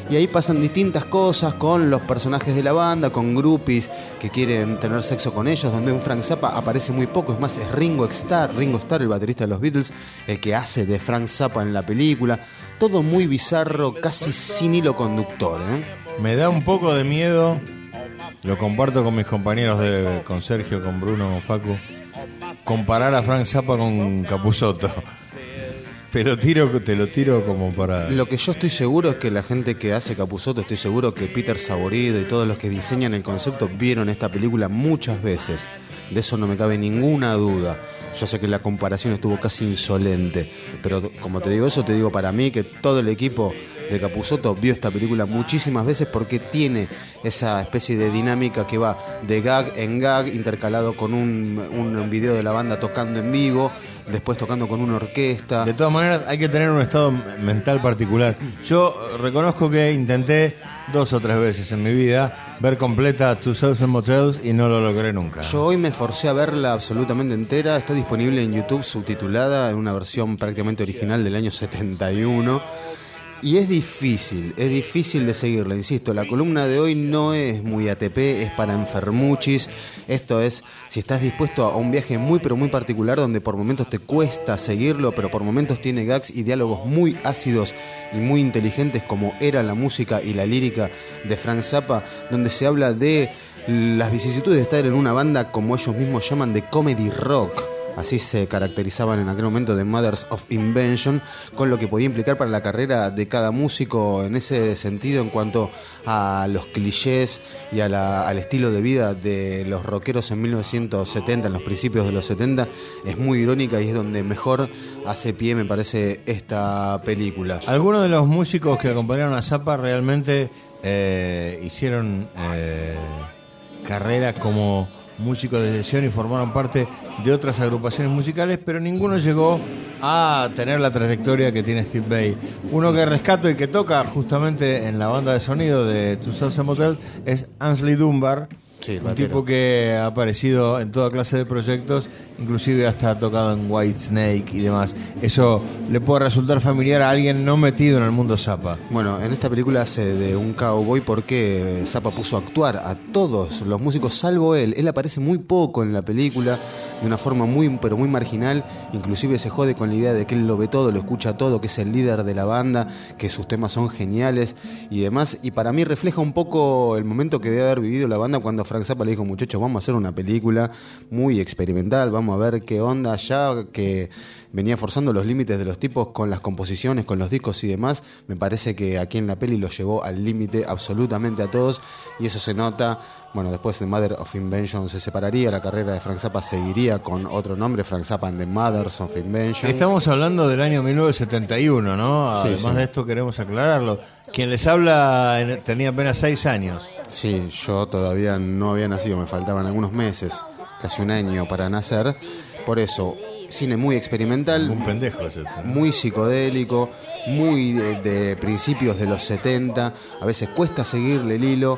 y ahí pasan distintas cosas con los personajes de la banda, con groupies que quieren tener sexo con ellos, donde un Frank Zappa aparece muy poco, es más, es Ringo Starr, Ringo Starr, el baterista de los Beatles, el que hace de Frank Zappa en la película, todo muy bizarro, casi sin hilo conductor, ¿eh? Me da un poco de miedo, lo comparto con mis compañeros, de, con Sergio, con Bruno, con Facu, comparar a Frank Zappa con Capusotto. Te lo tiro, te lo tiro como para... Lo que yo estoy seguro es que la gente que hace Capusotto, estoy seguro que Peter Saborido y todos los que diseñan el concepto vieron esta película muchas veces. De eso no me cabe ninguna duda. Yo sé que la comparación estuvo casi insolente, pero como te digo eso, te digo para mí que todo el equipo de Capusotto vio esta película muchísimas veces porque tiene esa especie de dinámica que va de gag en gag, intercalado con un, un video de la banda tocando en vivo, después tocando con una orquesta. De todas maneras hay que tener un estado mental particular. Yo reconozco que intenté dos o tres veces en mi vida ver completa Two Thousand Motels y no lo logré nunca. Yo hoy me forcé a verla absolutamente entera. Está disponible en YouTube subtitulada en una versión prácticamente original del año setenta y uno. Y es difícil, es difícil de seguirla, insisto, la columna de hoy no es muy A T P, es para enfermuchis. Esto es, si estás dispuesto a un viaje muy pero muy particular donde por momentos te cuesta seguirlo, pero por momentos tiene gags y diálogos muy ácidos y muy inteligentes, como era la música y la lírica de Frank Zappa, donde se habla de las vicisitudes de estar en una banda, como ellos mismos llaman, de comedy rock. Así se caracterizaban en aquel momento de Mothers of Invention, con lo que podía implicar para la carrera de cada músico en ese sentido, en cuanto a los clichés y a la, al estilo de vida de los rockeros en mil novecientos setenta, en los principios de los setenta. Es muy irónica y es donde mejor hace pie, me parece, esta película. Algunos de los músicos que acompañaron a Zappa realmente eh, hicieron eh, carrera como músicos de sesión y formaron parte de otras agrupaciones musicales, pero ninguno llegó a tener la trayectoria que tiene Steve Vai. Uno que rescato y que toca justamente en la banda de sonido de Two Thousand Motels es Aynsley Dunbar, sí, un tipo que ha aparecido en toda clase de proyectos, inclusive hasta ha tocado en Whitesnake y demás. Eso le puede resultar familiar a alguien no metido en el mundo Zappa. Bueno, en esta película hace de un cowboy porque Zappa puso a actuar a todos los músicos salvo él. Él aparece muy poco en la película, de una forma muy pero muy marginal. Inclusive se jode con la idea de que él lo ve todo, lo escucha todo, que es el líder de la banda, que sus temas son geniales y demás. Y para mí refleja un poco el momento que debe haber vivido la banda cuando Frank Zappa le dijo: muchachos, vamos a hacer una película muy experimental, vamos a ver qué onda, ya que venía forzando los límites de los tipos con las composiciones, con los discos y demás. Me parece que aquí en la peli lo llevó al límite absolutamente a todos, y eso se nota. Bueno, después de Mother of Invention se separaría, la carrera de Frank Zappa seguiría con otro nombre, Frank Zappa and the Mothers of Invention. Estamos hablando del año mil novecientos setenta y uno, ¿no? Además sí, sí. de esto queremos aclararlo. Quien les habla en- tenía apenas seis años. Sí, yo todavía no había nacido, me faltaban algunos meses, casi un año para nacer. Por eso, cine muy experimental, Un pendejo ese. muy psicodélico, muy de, de principios de los setenta. A veces cuesta seguirle el hilo.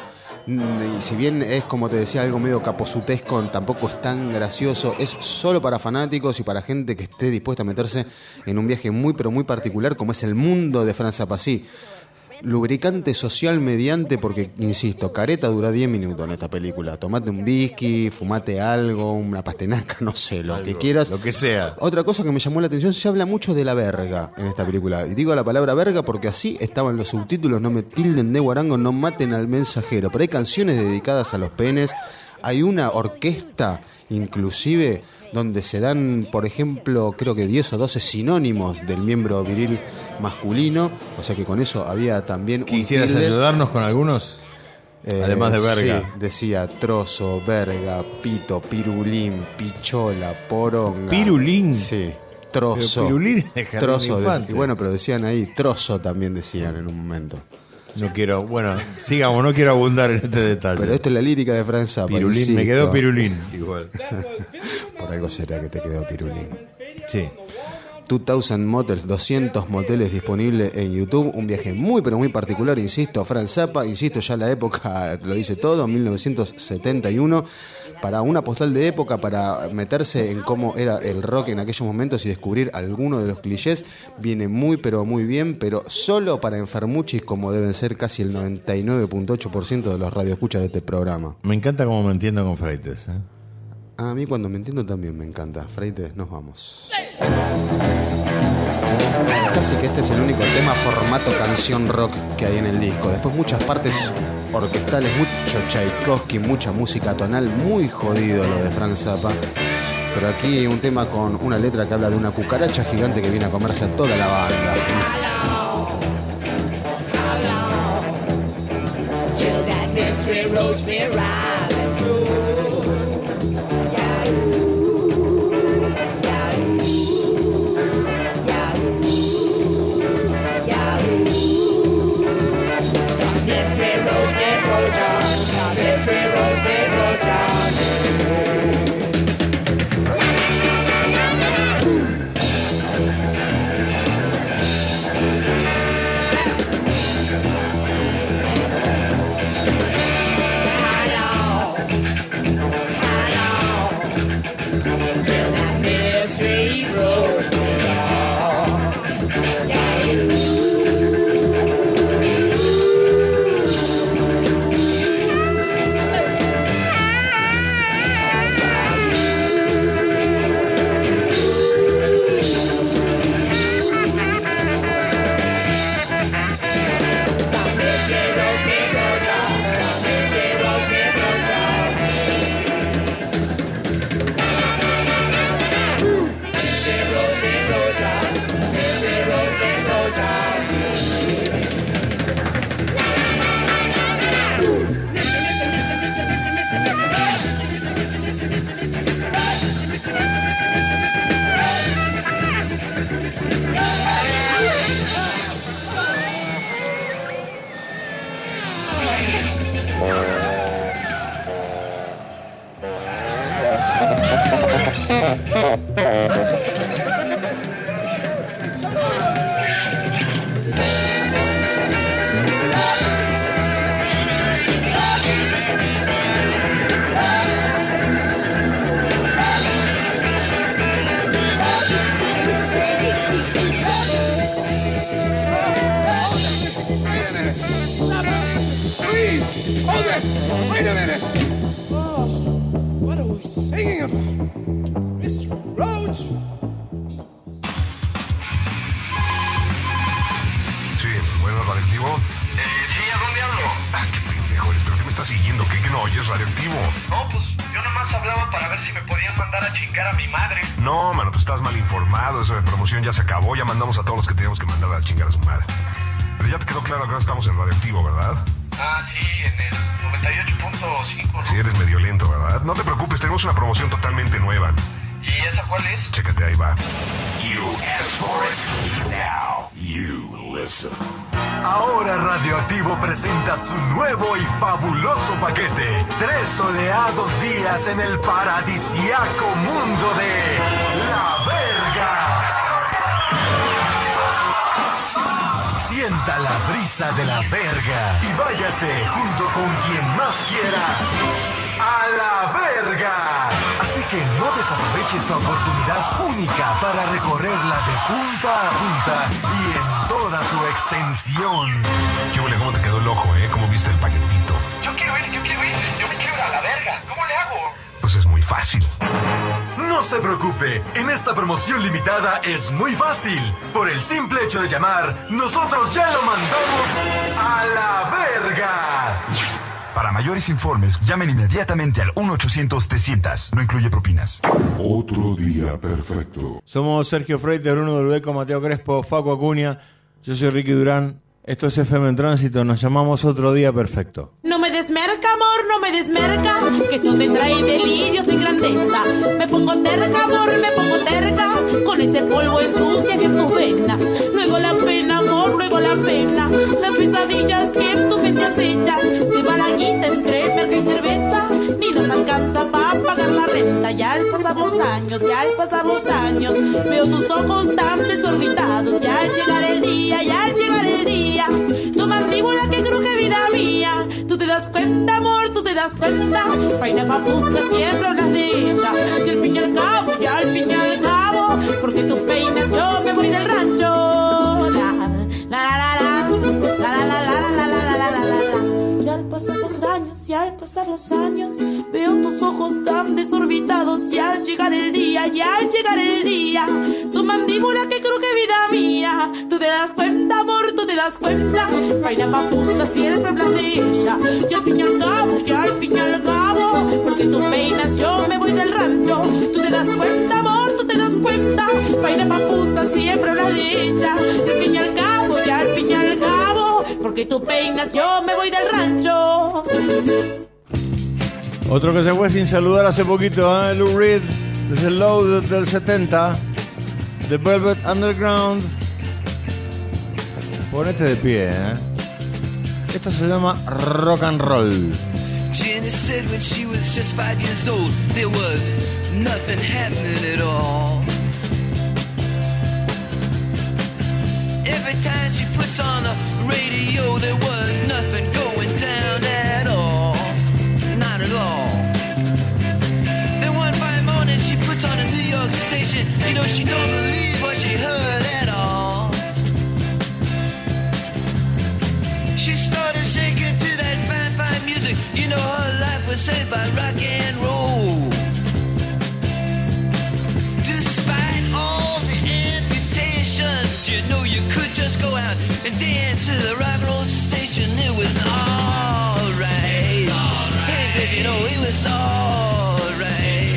Y si bien es, como te decía, algo medio caposutesco, tampoco es tan gracioso. Es solo para fanáticos y para gente que esté dispuesta a meterse en un viaje muy pero muy particular, como es el mundo de Frank Zappa. Sí, lubricante social mediante, porque, insisto, careta dura diez minutos en esta película. Tomate un whisky, fumate algo, una pastenaca, no sé, lo Algo, que quieras. lo que sea. Otra cosa que me llamó la atención, se habla mucho de la verga en esta película. Y digo la palabra verga porque así estaban los subtítulos: no me tilden de guarango, no maten al mensajero. Pero hay canciones dedicadas a los penes, hay una orquesta inclusive donde se dan, por ejemplo, creo que diez o doce sinónimos del miembro viril masculino, o sea que con eso había también un ¿Quisieras tilde. ayudarnos con algunos? Eh, Además de verga. Sí, decía trozo, verga, pito, pirulín, pichola, poronga. ¿Pirulín? Sí, trozo. Pero pirulín es de Jardín trozo de de- Infantes. y bueno, pero decían ahí, trozo también decían en un momento. No quiero, bueno, sigamos, no quiero abundar en este detalle. Pero esta es la lírica de Frank Zappa. Pirulín, insisto. me quedó pirulín, igual. Por algo será que te quedó pirulín. Sí. dos mil Motels, doscientos moteles disponibles en YouTube. Un viaje muy pero muy particular, insisto, Frank Zappa, insisto, ya la época lo dice todo, mil novecientos setenta y uno. para una postal de época, para meterse en cómo era el rock en aquellos momentos y descubrir algunos de los clichés, viene muy pero muy bien, pero solo para enfermuchis, como deben ser casi el noventa y nueve punto ocho por ciento de los radioescuchas de este programa. Me encanta cómo me entiendo con Freites, ¿eh? A mí cuando me entiendo también me encanta. Freites, nos vamos. Casi que este es el único tema formato canción rock que hay en el disco. Después muchas partes orquestales, mucho Tchaikovsky, mucha música tonal, muy jodido lo de Frank Zappa. Pero aquí un tema con una letra que habla de una cucaracha gigante que viene a comerse a toda la banda. Ya se acabó, ya mandamos a todos los que teníamos que mandar a chingar a su madre. Pero ya te quedó claro que ahora estamos en Radioactivo, ¿verdad? Ah, sí, en el noventa y ocho punto cinco, ¿no? Sí, eres medio lento, ¿verdad? No te preocupes, tenemos una promoción totalmente nueva. ¿Y esa cuál es? Chécate, ahí va. You asked for it, now you listen. Ahora Radioactivo presenta su nuevo y fabuloso paquete. Tres soleados días en el paradisiaco mundo de La Verga. Sienta la brisa de La Verga y váyase junto con quien más quiera a La Verga. Así que no desaproveches esta oportunidad única para recorrerla de punta a punta y en toda su extensión. ¿Qué huele? ¿Cómo te quedó el ojo, eh? ¿Cómo viste el paquetito? Yo quiero ir, yo quiero ir. Yo me quiero ir a La Verga. ¿Cómo le hago? Pues es muy fácil. No se preocupe, en esta promoción limitada es muy fácil. Por el simple hecho de llamar, nosotros ya lo mandamos a La Verga. Para mayores informes, llamen inmediatamente al uno ochocientos trescientos. No incluye propinas. Otro día perfecto. Somos Sergio Freites, Bruno Dolbeco, Mateo Crespo, Facu Acuña. Yo soy Ricky Durán. Esto es F M en Tránsito. Nos llamamos Otro Día Perfecto. No me desmerca, amor, no me desmerca, que eso te trae delirios de grandeza. Me pongo terca, amor, me pongo terca, con ese polvo ensucia bien tus venas. Luego la pena, amor, luego la pena, las pesadillas que en tu mente acechan. Se va la guita entre merca y cerveza, ni nos alcanza para pagar la renta. Y al pasar los años, y al pasar los años, veo tus ojos tan desorbitados. Y al llegar el día, y al llegar el día, tu mandíbula que cruje vida mía. Tú te das cuenta, amor, tú te das das cuenta, Faina Papusa siempre hablas de ella. Y al fin y al cabo, y al fin y al cabo, porque tú peinas, yo me voy del rancho. La, la, la, la, la, la, la, la, la, la, la, la, la, la. Y al pasar los años, y al pasar los años, veo tus ojos tan desorbitados. Y al llegar el día, y al llegar el día, tu mandíbula que cruje vida mía. Tú te das cuenta, amor, tú te das cuenta, Faina Papusa siempre hablas de ella. Y al fin y al cabo, y al fin y al cabo, porque tú peinas, yo me voy del rancho. Tú te das cuenta, amor, tú te das cuenta, Faina Papusa siempre hablas de ella. Y al fin y al cabo, y al fin y al cabo, porque tú peinas, yo me voy del rancho. Otro que se fue sin saludar hace poquito, ¿eh? Lou Reed, desde el Low del setenta, The Velvet Underground. Ponete de pie, ¿eh? Esto se llama rock and roll. Jenny said when she was just five years old, there was nothing happening at all. Every time she puts on the radio, there was nothing going down at all. Not at all. Then one fine morning she puts on a New York station. You know she don't believe what she heard at all. She started shaking to that fine, fine music. You know her life was saved by rock and roll. Despite all the amputations, you know you could just go out and dance to the rock and roll station. It was alright. Hey baby, you know it was alright.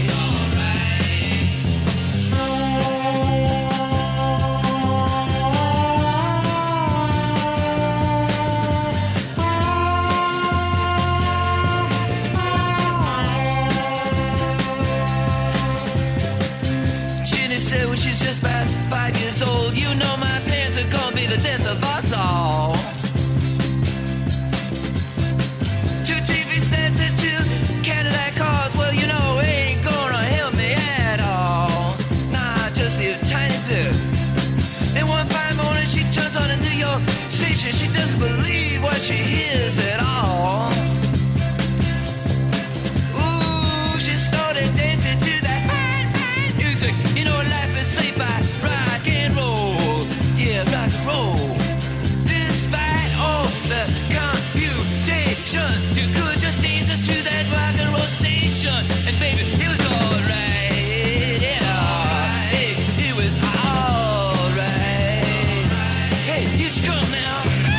Jenny said when she's just about five years old, you know my parents are gonna be the death of us all. Two T V sets and two Cadillac cars, well you know ain't gonna help me at all. Nah, just a tiny bit. And one fine morning she turns on a New York station. She doesn't believe what she hears at all. Ooh, she started dancing to that fine, fine music. You know life is saved by rock and roll. Yeah, rock and roll. Despite all the computation, you could just dance to that rock and roll station. And baby, it was alright. Yeah, hey, it was alright. Hey, here she come now.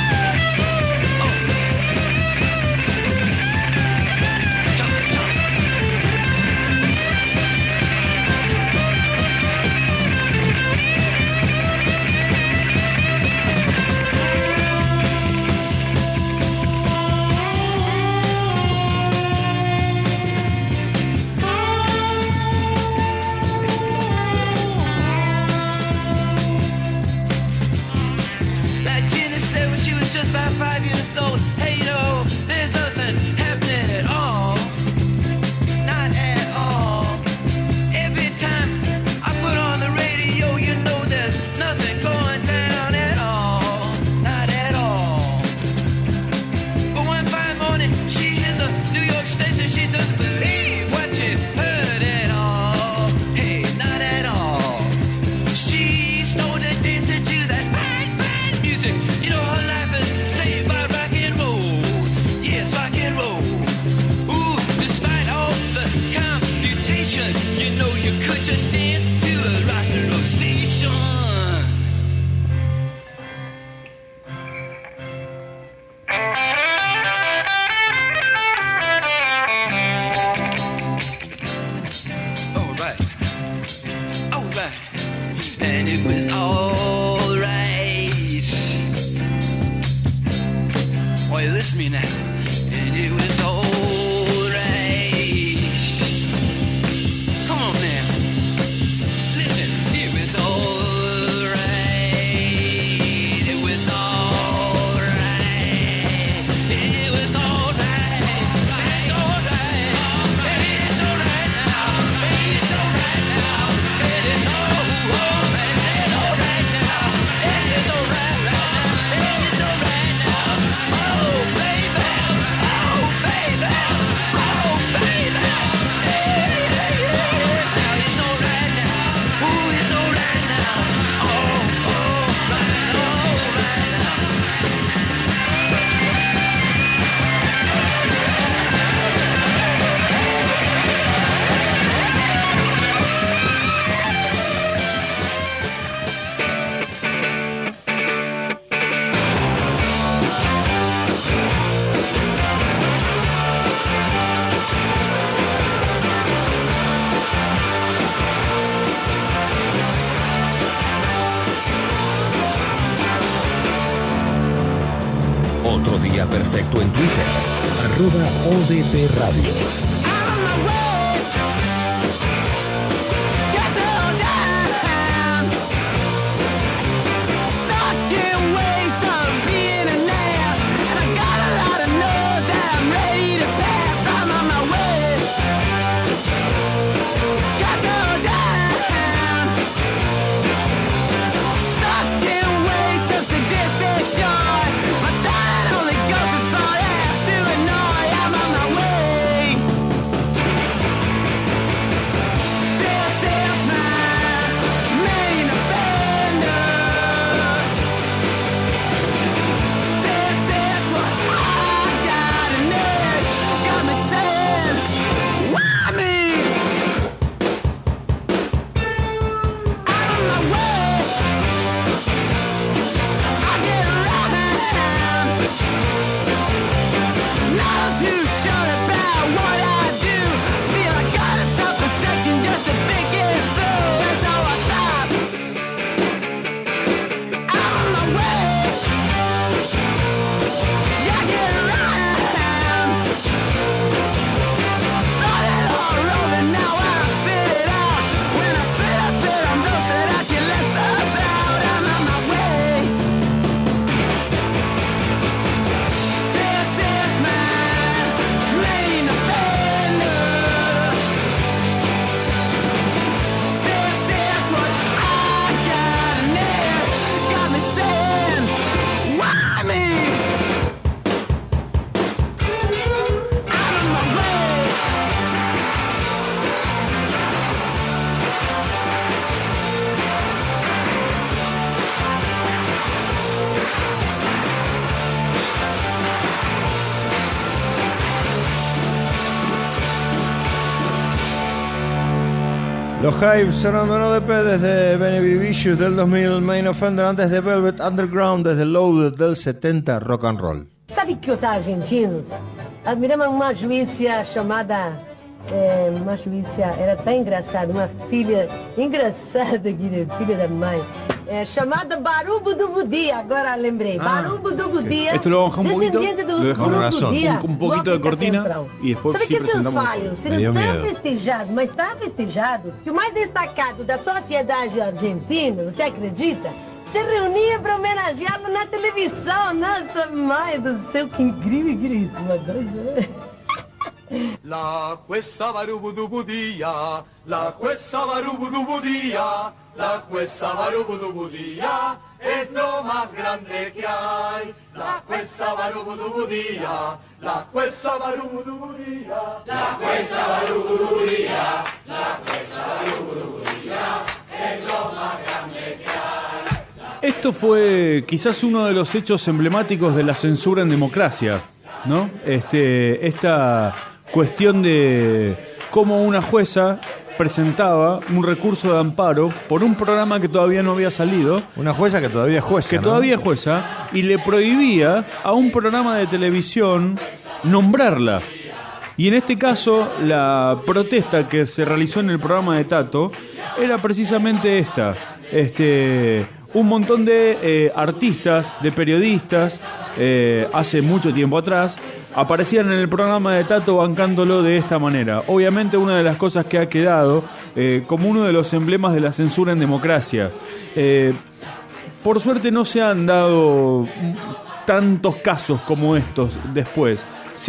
Like Jenny said when she was just about five years old, hey, you know, there's nothing happening at all. Not at all. Every time I put on the radio, you know there's nothing going down at all. Not at all. But one fine morning, she hears a New York station. She doesn't believe what she heard at all. Hey, not at all. She started dancing to that fine, fine music. You know her life is saved by rock and roll. Yes, rock and roll. Ooh, despite all the computation, you know you could just dance to a rock and roll station. Alright. Alright. And it was alright. Why, listen to me now. And it was alright. Come on now. Listen, it was alright. It was alright. It was alright. It's alright. And it's alright now. And it's alright now. And it's alright. And alright now. And it's alright right now. And it's alright now. Oh baby, oh baby. Arroba O D P Radio. Los Hives sonando en O D P desde Benny Vicious del dos mil, Main Offender antes de Velvet Underground, desde Loaded del setenta, Rock and Roll. Sabe que os argentinos admiravam uma juíza chamada... É, uma juíza, era tão engraçada, uma filha engraçada, querida, filha da mãe, é, chamada Barubo do Budia, agora lembrei, ah, Barubo do Budia, esto lo bajamos un poquito, do, lo dejamos un, un poquito de cortina central. Y después sabe sí que seus presentamos. falhos seriam tão festejados, mas tão festejados, que o mais destacado da sociedade argentina, você acredita? Se reunia para homenageá-lo na televisão. Nossa, mãe do céu, que incrível, incrível, uma coisa. La jueza Barubudubudía, la jueza Barubudubudía, la jueza Barubudubudía es lo más grande que hay. La jueza Barubudubudía, la jueza Barubudubudía, la jueza Barubudubudía, la jueza Barubudubudía es lo más grande que hay. Esto fue quizás uno de los hechos emblemáticos de la censura en democracia, ¿no? Este, esta cuestión de cómo una jueza presentaba un recurso de amparo por un programa que todavía no había salido. Una jueza que todavía es jueza, Que ¿no? todavía es jueza, y le prohibía a un programa de televisión nombrarla. Y en este caso, la protesta que se realizó en el programa de Tato era precisamente esta. Este, un montón de eh, artistas, de periodistas, eh, hace mucho tiempo atrás, aparecían en el programa de Tato bancándolo de esta manera. Obviamente una de las cosas que ha quedado eh, como uno de los emblemas de la censura en democracia. Eh, por suerte no se han dado tantos casos como estos después.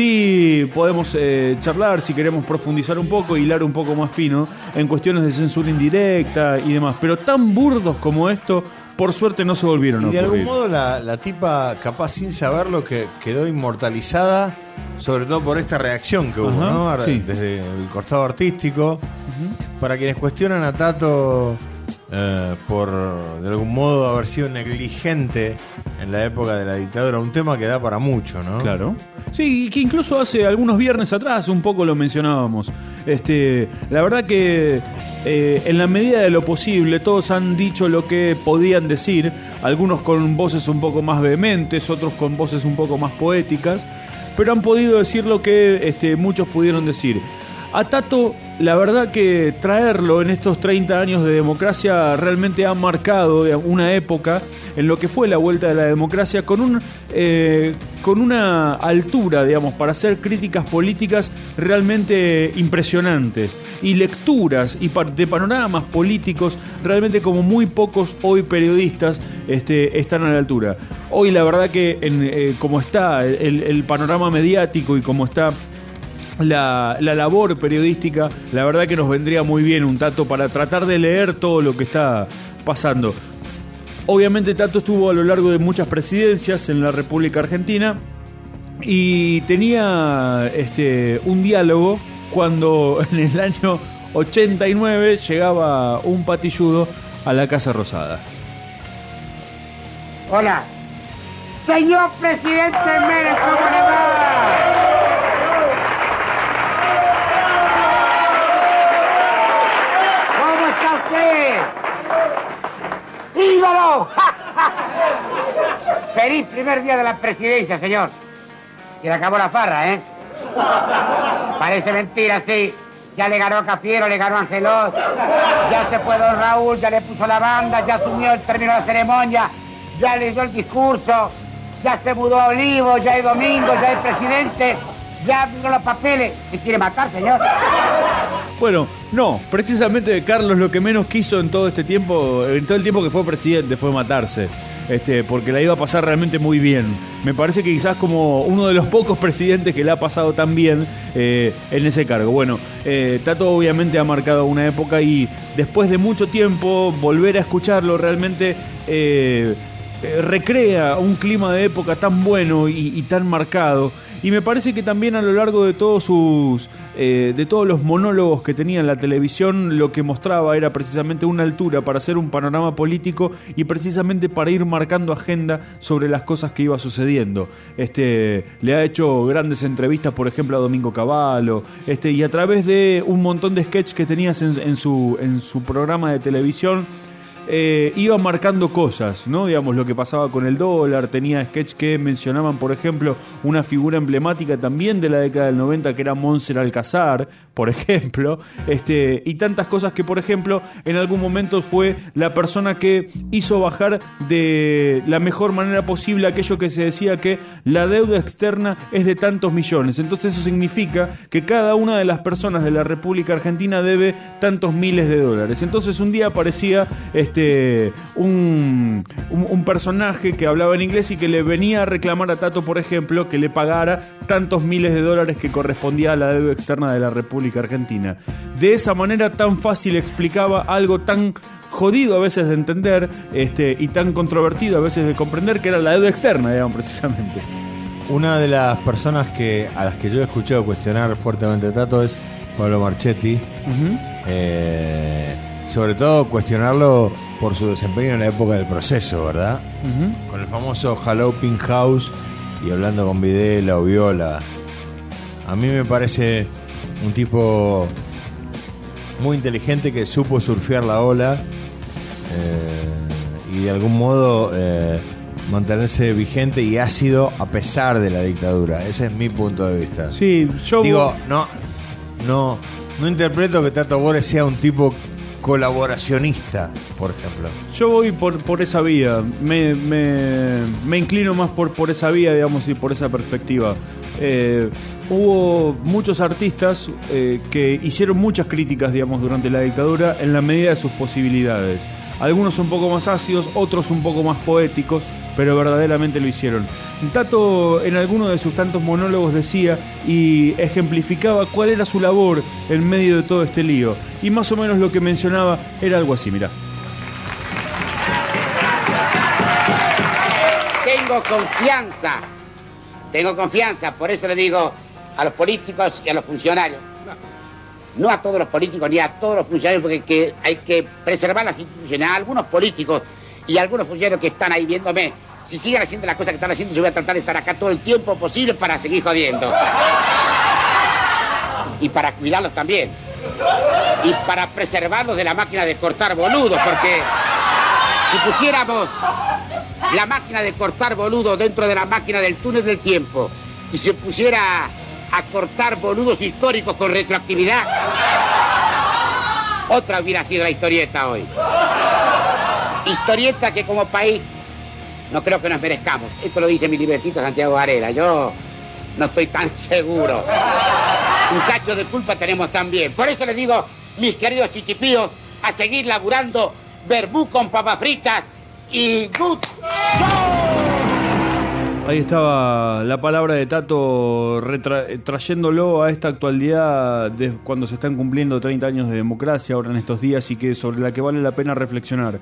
Sí podemos eh, charlar, si queremos profundizar un poco, hilar un poco más fino en cuestiones de censura indirecta y demás, pero tan burdos como esto, por suerte no se volvieron a ocurrir. Y de ocurrir. algún modo la, la tipa, capaz sin saberlo, que quedó inmortalizada, sobre todo por esta reacción que hubo, Ajá, ¿no? sí. Desde el costado artístico. Uh-huh. Para quienes cuestionan a Tato eh, por de algún modo haber sido negligente en la época de la dictadura, un tema que da para mucho, ¿no? Claro. Sí, que incluso hace algunos viernes atrás un poco lo mencionábamos. Este, la verdad que eh, en la medida de lo posible todos han dicho lo que podían decir, algunos con voces un poco más vehementes, otros con voces un poco más poéticas, pero han podido decir lo que este, muchos pudieron decir. A Tato la verdad que traerlo en estos treinta años de democracia realmente ha marcado una época en lo que fue la vuelta de la democracia con un eh, con una altura, digamos, para hacer críticas políticas realmente impresionantes y lecturas y de panoramas políticos realmente como muy pocos hoy periodistas este, están a la altura. Hoy la verdad que en, eh, como está el, el panorama mediático y como está La, la labor periodística, la verdad que nos vendría muy bien un Tato para tratar de leer todo lo que está pasando. Obviamente Tato estuvo a lo largo de muchas presidencias en la República Argentina y tenía este, un diálogo cuando en el año ochenta y nueve llegaba un patilludo a la Casa Rosada. Hola, señor presidente Menem, ¿cómo le va? ¡Ídolo! Feliz primer día de la presidencia, señor. Y le acabó la farra, ¿eh? Parece mentira, sí. Ya le ganó a Cafiero, le ganó a Angelos. Ya se fue don Raúl, ya le puso la banda, ya asumió el término de la ceremonia, ya le dio el discurso, ya se mudó a Olivo, ya es domingo, ya es presidente, ya abrió los papeles. ¿Me quiere matar, señor? Bueno, no, precisamente Carlos lo que menos quiso en todo este tiempo, en todo el tiempo que fue presidente, fue matarse, este, porque la iba a pasar realmente muy bien. Me parece que quizás como uno de los pocos presidentes que le ha pasado tan bien eh, en ese cargo. Bueno, eh, Tato obviamente ha marcado una época y después de mucho tiempo volver a escucharlo realmente eh, eh, recrea un clima de época tan bueno y, y tan marcado. Y me parece que también a lo largo de todos sus eh, de todos los monólogos que tenía en la televisión, lo que mostraba era precisamente una altura para hacer un panorama político y precisamente para ir marcando agenda sobre las cosas que iba sucediendo. Este, le ha hecho grandes entrevistas, por ejemplo, a Domingo Cavallo, este, y a través de un montón de sketches que tenías en, en su en su programa de televisión. Eh, iba marcando cosas, ¿no? Digamos, lo que pasaba con el dólar, tenía sketches que mencionaban, por ejemplo, una figura emblemática también de la década del noventa que era Monser Alcázar, por ejemplo, este, y tantas cosas que, por ejemplo, en algún momento fue la persona que hizo bajar de la mejor manera posible aquello que se decía que la deuda externa es de tantos millones. Entonces eso significa que cada una de las personas de la República Argentina debe tantos miles de dólares. Entonces un día aparecía este, un, un, un personaje que hablaba en inglés y que le venía a reclamar a Tato, por ejemplo, que le pagara tantos miles de dólares que correspondía a la deuda externa de la República Argentina. De esa manera tan fácil explicaba algo tan jodido a veces de entender este, y tan controvertido a veces de comprender, que era la deuda externa, digamos, precisamente. Una de las personas que a las que yo he escuchado cuestionar fuertemente a Tato es Pablo Marchetti. Uh-huh. eh, sobre todo cuestionarlo por su desempeño en la época del proceso, ¿verdad? Uh-huh. Con el famoso Hello Pink House y hablando con Videla o Viola. A mí me parece un tipo muy inteligente que supo surfear la ola eh, y de algún modo eh, mantenerse vigente y ácido a pesar de la dictadura. Ese es mi punto de vista. Sí, yo digo, no, no, no interpreto que Tato Bores sea un tipo colaboracionista, por ejemplo. Yo voy por, por esa vía, me, me, me inclino más por, por esa vía, digamos, y por esa perspectiva. Eh, hubo muchos artistas eh, que hicieron muchas críticas, digamos, durante la dictadura en la medida de sus posibilidades. Algunos un poco más ácidos, otros un poco más poéticos, pero verdaderamente lo hicieron. Tato en alguno de sus tantos monólogos decía y ejemplificaba cuál era su labor en medio de todo este lío. Y más o menos lo que mencionaba era algo así, mirá. Tengo confianza, tengo confianza, por eso le digo a los políticos y a los funcionarios. No a todos los políticos ni a todos los funcionarios, porque que hay que preservar las instituciones. A algunos políticos y a algunos funcionarios que están ahí viéndome, si siguen haciendo las cosas que están haciendo, yo voy a tratar de estar acá todo el tiempo posible para seguir jodiendo. Y para cuidarlos también. Y para preservarlos de la máquina de cortar boludos, porque si pusiéramos la máquina de cortar boludos dentro de la máquina del túnel del tiempo y se pusiera a cortar boludos históricos con retroactividad, otra hubiera sido la historieta hoy. Historieta que como país no creo que nos merezcamos. Esto lo dice mi libretito Santiago Varela. Yo no estoy tan seguro. Un cacho de culpa tenemos también. Por eso les digo, mis queridos chichipíos, a seguir laburando verbú con papas fritas y good show. Ahí estaba la palabra de Tato retra- trayéndolo a esta actualidad de cuando se están cumpliendo treinta años de democracia ahora en estos días y que sobre la que vale la pena reflexionar.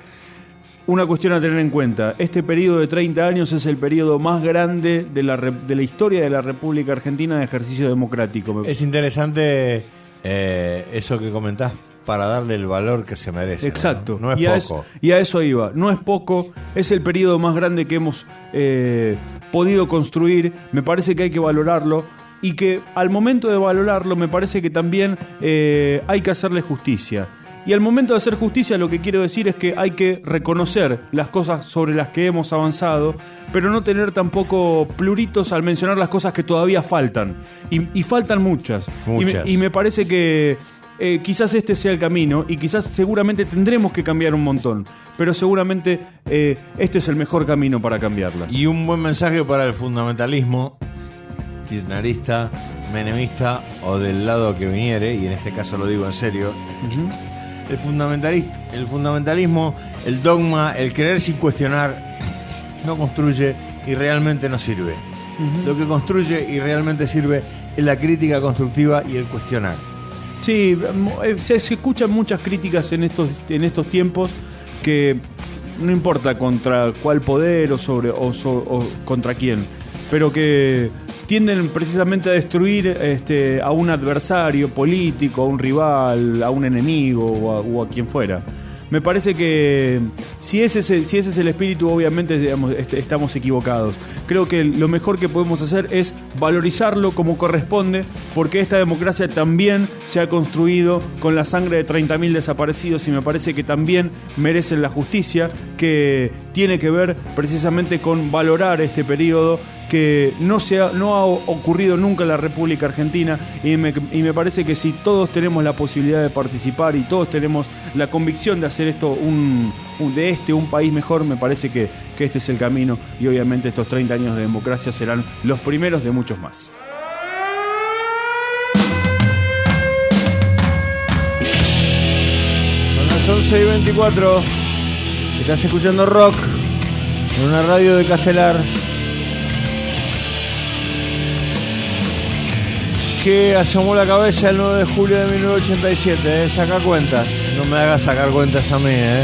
Una cuestión a tener en cuenta, este periodo de treinta años es el periodo más grande de la, re- de la historia de la República Argentina de ejercicio democrático. Es interesante eh, eso que comentás para darle el valor que se merece. Exacto. No, no es y poco. A eso, y a eso iba. No es poco, es el periodo más grande que hemos eh, podido construir. Me parece que hay que valorarlo y que al momento de valorarlo me parece que también eh, hay que hacerle justicia. Y al momento de hacer justicia lo que quiero decir es que hay que reconocer las cosas sobre las que hemos avanzado, pero no tener tampoco pluritos al mencionar las cosas que todavía faltan. Y, y faltan muchas. Muchas. Y me, y me parece que eh, quizás este sea el camino y quizás seguramente tendremos que cambiar un montón, pero seguramente eh, este es el mejor camino para cambiarla. Y un buen mensaje para el fundamentalismo kirchnerista, menemista o del lado que viniere, y en este caso lo digo en serio. Uh-huh. El fundamentalista, el fundamentalismo, el dogma, el creer sin cuestionar, no construye y realmente no sirve. Uh-huh. Lo que construye y realmente sirve es la crítica constructiva y el cuestionar. Sí, se, se escuchan muchas críticas en estos, en estos tiempos que no importa contra cuál poder o, sobre, o, so, o contra quién, pero que tienden precisamente a destruir este, a un adversario político, a un rival, a un enemigo o a, o a quien fuera. Me parece que si ese es el, si ese es el espíritu, obviamente digamos, est- estamos equivocados. Creo que lo mejor que podemos hacer es valorizarlo como corresponde, porque esta democracia también se ha construido con la sangre de treinta mil desaparecidos y me parece que también merecen la justicia, que tiene que ver precisamente con valorar este periodo que no, se ha, no ha ocurrido nunca en la República Argentina y me, y me parece que si todos tenemos la posibilidad de participar y todos tenemos la convicción de hacer esto un, un, de este un país mejor, me parece que, que este es el camino y obviamente estos treinta años de democracia serán los primeros de muchos más. Son las once y veinticuatro. Estás escuchando rock en una radio de Castelar. Que asomó la cabeza el nueve de julio de mil novecientos ochenta y siete, ¿eh? Saca cuentas. No me hagas sacar cuentas a mí, ¿eh?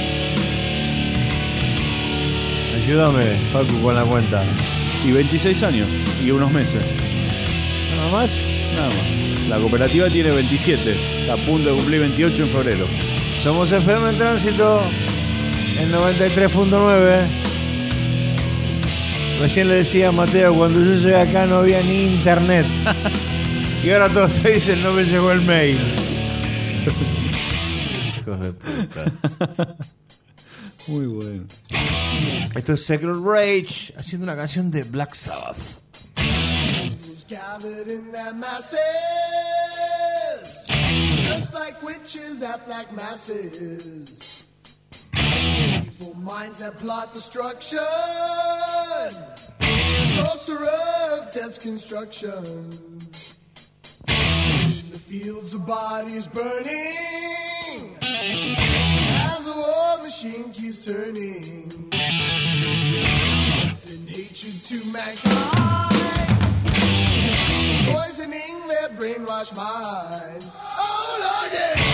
Ayúdame, Facu, con la cuenta. Y veintiséis años y unos meses. ¿Nada más? Nada más. La cooperativa tiene veintisiete, está a punto de cumplir veintiocho en febrero. Somos F M en Tránsito, en noventa y tres punto nueve. Recién le decía a Mateo, cuando yo llegué acá no había ni internet. Y ahora todos te dicen, no me llegó el mail. Hijos de puta. Muy bueno. Esto es Secret Rage, haciendo una canción de Black Sabbath. Gathered in their masses, just like witches at black masses. Evil minds that plot destruction, sorcerer of death's construction. In the fields of bodies burning, as a war machine keeps turning. In hatred to mankind, poisoning their brainwashed minds. Oh Lord, yeah.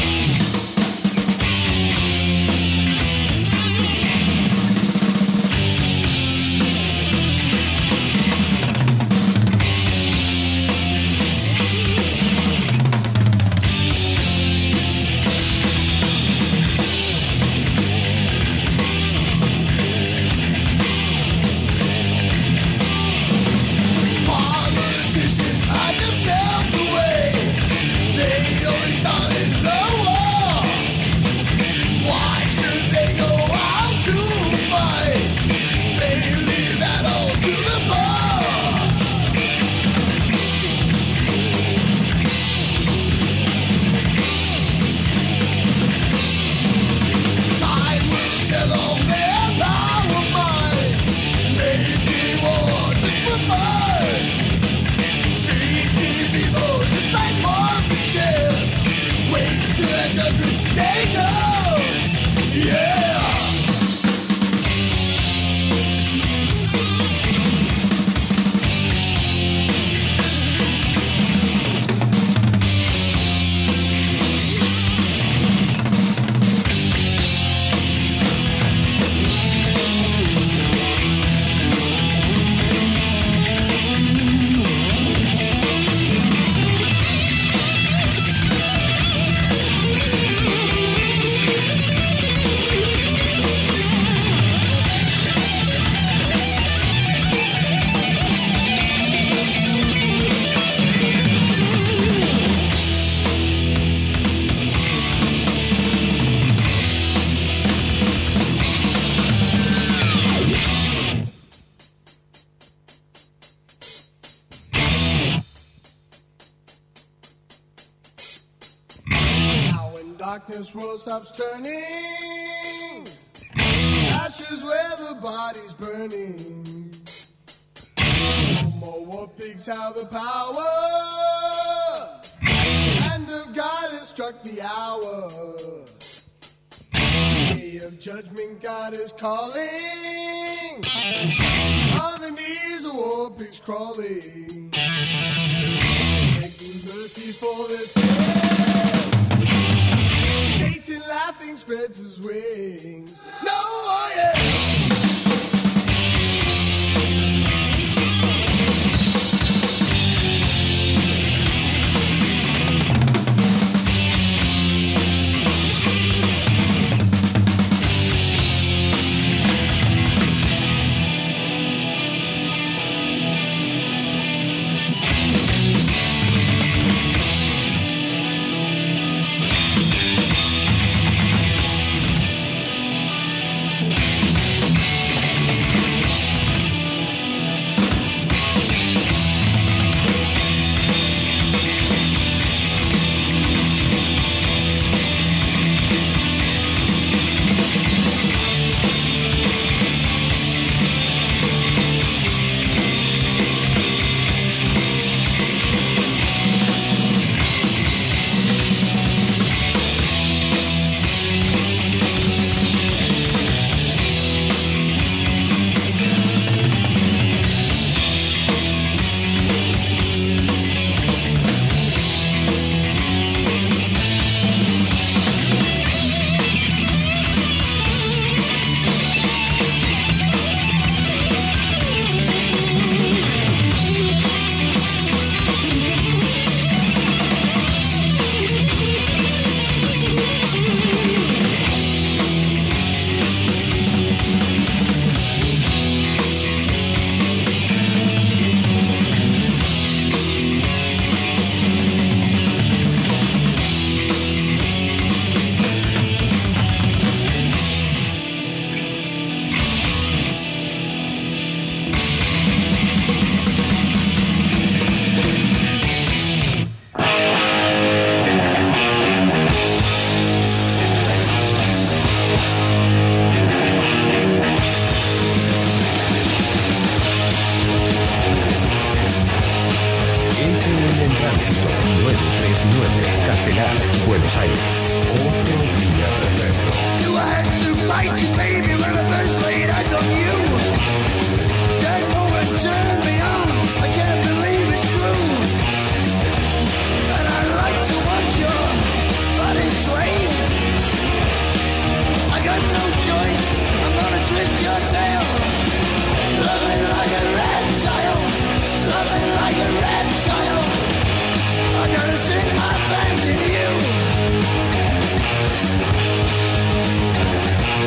Politicians hide themselves away. They only started love. darkness world stops turning. Ashes where the body's burning. No more war pigs have the power. Hand of God has struck the hour. Day of judgment God is calling. On the knees the war pigs crawling. Begging mercy for their sins. Satan laughing spreads his wings. No, oh yeah.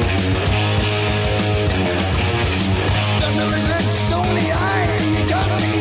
Thunder is that stony eye, you got me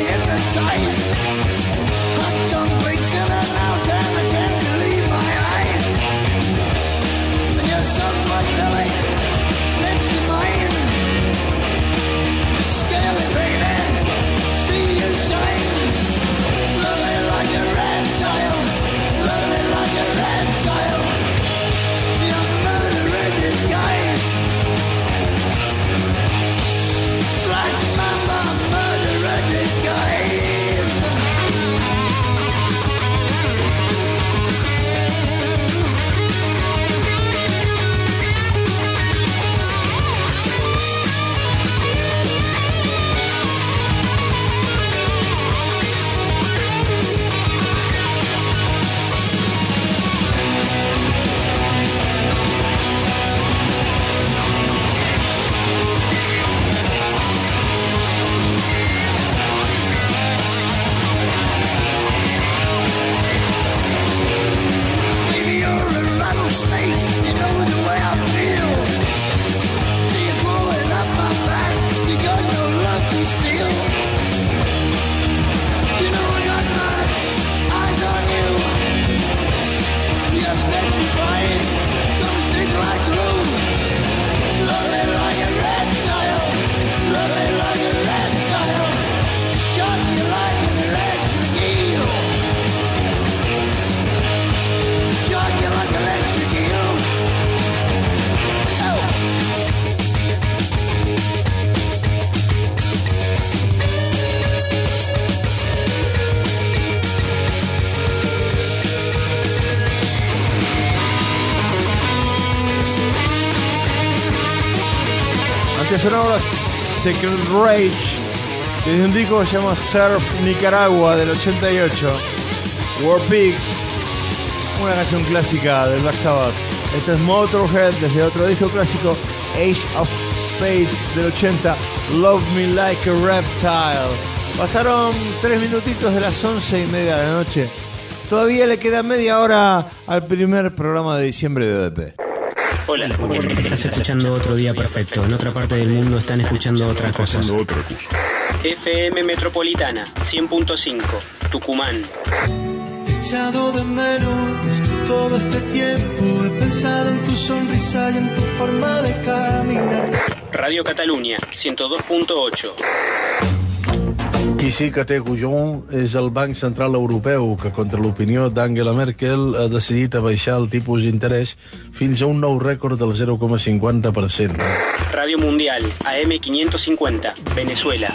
sonaba Secret Rage, desde un disco que se llama Surf Nicaragua del ochenta y ocho. War Pigs, una canción clásica del Black Sabbath. Esto es Motorhead desde otro disco clásico, Ace of Spades del ochenta, Love Me Like a Reptile. Pasaron tres minutitos de las once y media de la noche. Todavía le queda media hora al primer programa de diciembre de O D P. Hola, estás escuchando Otro Día Perfecto. En otra parte del mundo están escuchando otra cosa. F M Metropolitana, cien punto cinco, Tucumán. Echado de menos todo este tiempo, he pensado en tu sonrisa y en tu forma de caminar. Radio Catalunya, ciento dos punto ocho. Qui sí que té collons és el Banc Central Europeu, que contra l'opinió d'Angela Merkel ha decidit abaixar el tipus d'interès fins a un nou rècord del zero coma cinquanta per cent. Radio Mundial, A M quinientos cincuenta, Venezuela.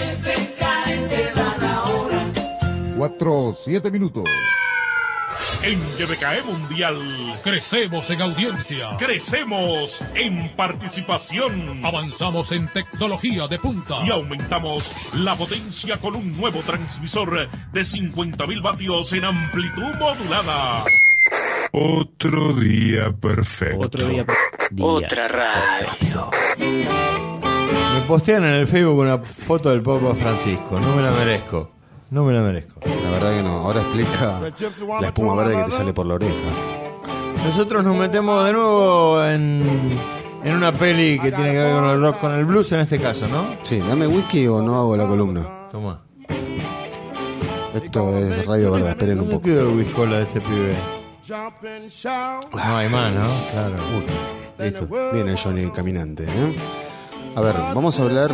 Cuatro, siete minutos. En Y B K E Mundial crecemos en audiencia, crecemos en participación, avanzamos en tecnología de punta y aumentamos la potencia con un nuevo transmisor de cincuenta mil vatios en amplitud modulada. Otro día perfecto. Otro día perfecto. Otra radio. Me postean en el Facebook una foto del Papa Francisco. No me la merezco. No me la merezco. La verdad que no. Ahora explica la espuma verde que te sale por la oreja. Nosotros nos metemos de nuevo en, en una peli que tiene que ver con el rock, con el blues en este caso, ¿no? Sí, dame whisky o no hago la columna. Toma. Esto es Radio Verdad, esperen un poco. ¿Qué quedó el whiskola de este pibe? No hay más, ¿no? Claro. Uy, listo. Viene Johnny caminante, ¿eh? A ver, vamos a hablar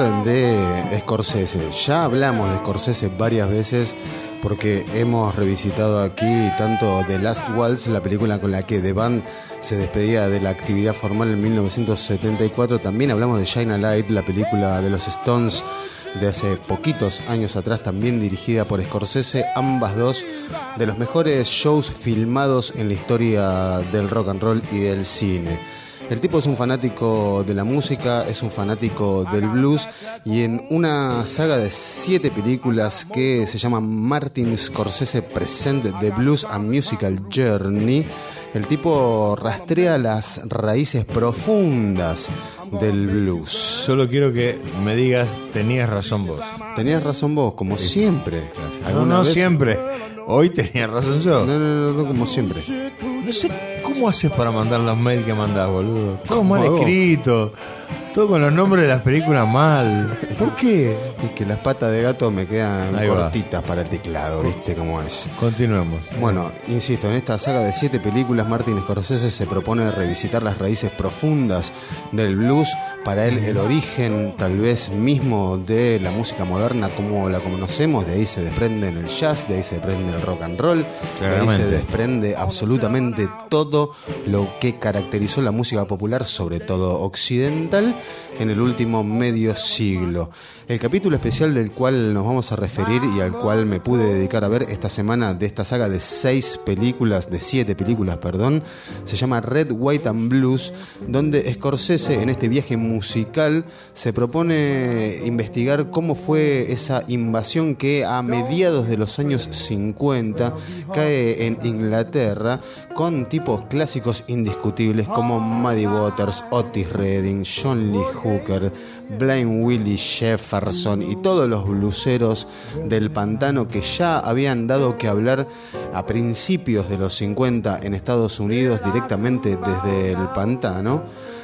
de Scorsese. Ya hablamos de Scorsese varias veces porque hemos revisitado aquí tanto The Last Waltz, la película con la que The Band se despedía de la actividad formal en mil novecientos setenta y cuatro. También hablamos de Shine a Light, la película de los Stones de hace poquitos años atrás, también dirigida por Scorsese. Ambas dos de los mejores shows filmados en la historia del rock and roll y del cine. El tipo es un fanático de la música, es un fanático del blues, y en una saga de siete películas que se llama Martin Scorsese Present The Blues and Musical Journey, el tipo rastrea las raíces profundas del blues. Solo quiero que me digas, tenías razón vos. Tenías razón vos, como sí. Siempre. No, no vez? siempre. Hoy tenías razón yo. No, no, no, no, como siempre. No sé cómo haces para mandar los mails que mandás, boludo. Todo mal escrito. Todo con los nombres de las películas mal. ¿Por qué? Es que las patas de gato me quedan Ahí cortitas va. para el teclado, ¿viste cómo es? Continuemos. Bueno, insisto, en esta saga de siete películas, Martin Scorsese se propone revisitar las raíces profundas del blues. Para él, el origen, tal vez, mismo de la música moderna como la conocemos. De ahí se desprende el jazz, de ahí se desprende el rock and roll. Claramente. De ahí se desprende absolutamente todo lo que caracterizó la música popular, sobre todo occidental, en el último medio siglo. El capítulo especial del cual nos vamos a referir y al cual me pude dedicar a ver esta semana de esta saga de seis películas, de siete películas, perdón, se llama Red, White and Blues, donde Scorsese, en este viaje musical, se propone investigar cómo fue esa invasión que a mediados de los años cincuenta cae en Inglaterra con tipos clásicos indiscutibles como Muddy Waters, Otis Redding, John Lee Hooker, Blind Willie Jefferson y todos los bluseros del pantano que ya habían dado que hablar a principios de los cincuenta en Estados Unidos, directamente desde el pantano.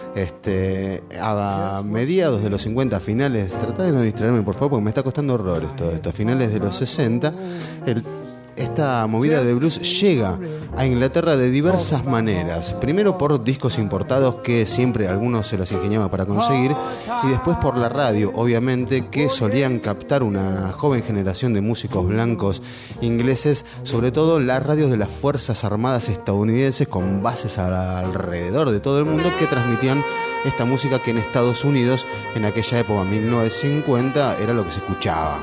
Este, a mediados de los cincuenta, finales, tratá de no distraerme por favor porque me está costando horrores todo esto, a finales de los sesenta, el esta movida de blues llega a Inglaterra de diversas maneras. Primero por discos importados que siempre algunos se las ingeniaba para conseguir, y después por la radio, obviamente, que solían captar una joven generación de músicos blancos ingleses, sobre todo las radios de las Fuerzas Armadas estadounidenses con bases alrededor de todo el mundo, que transmitían esta música que en Estados Unidos en aquella época, mil novecientos cincuenta, era lo que se escuchaba.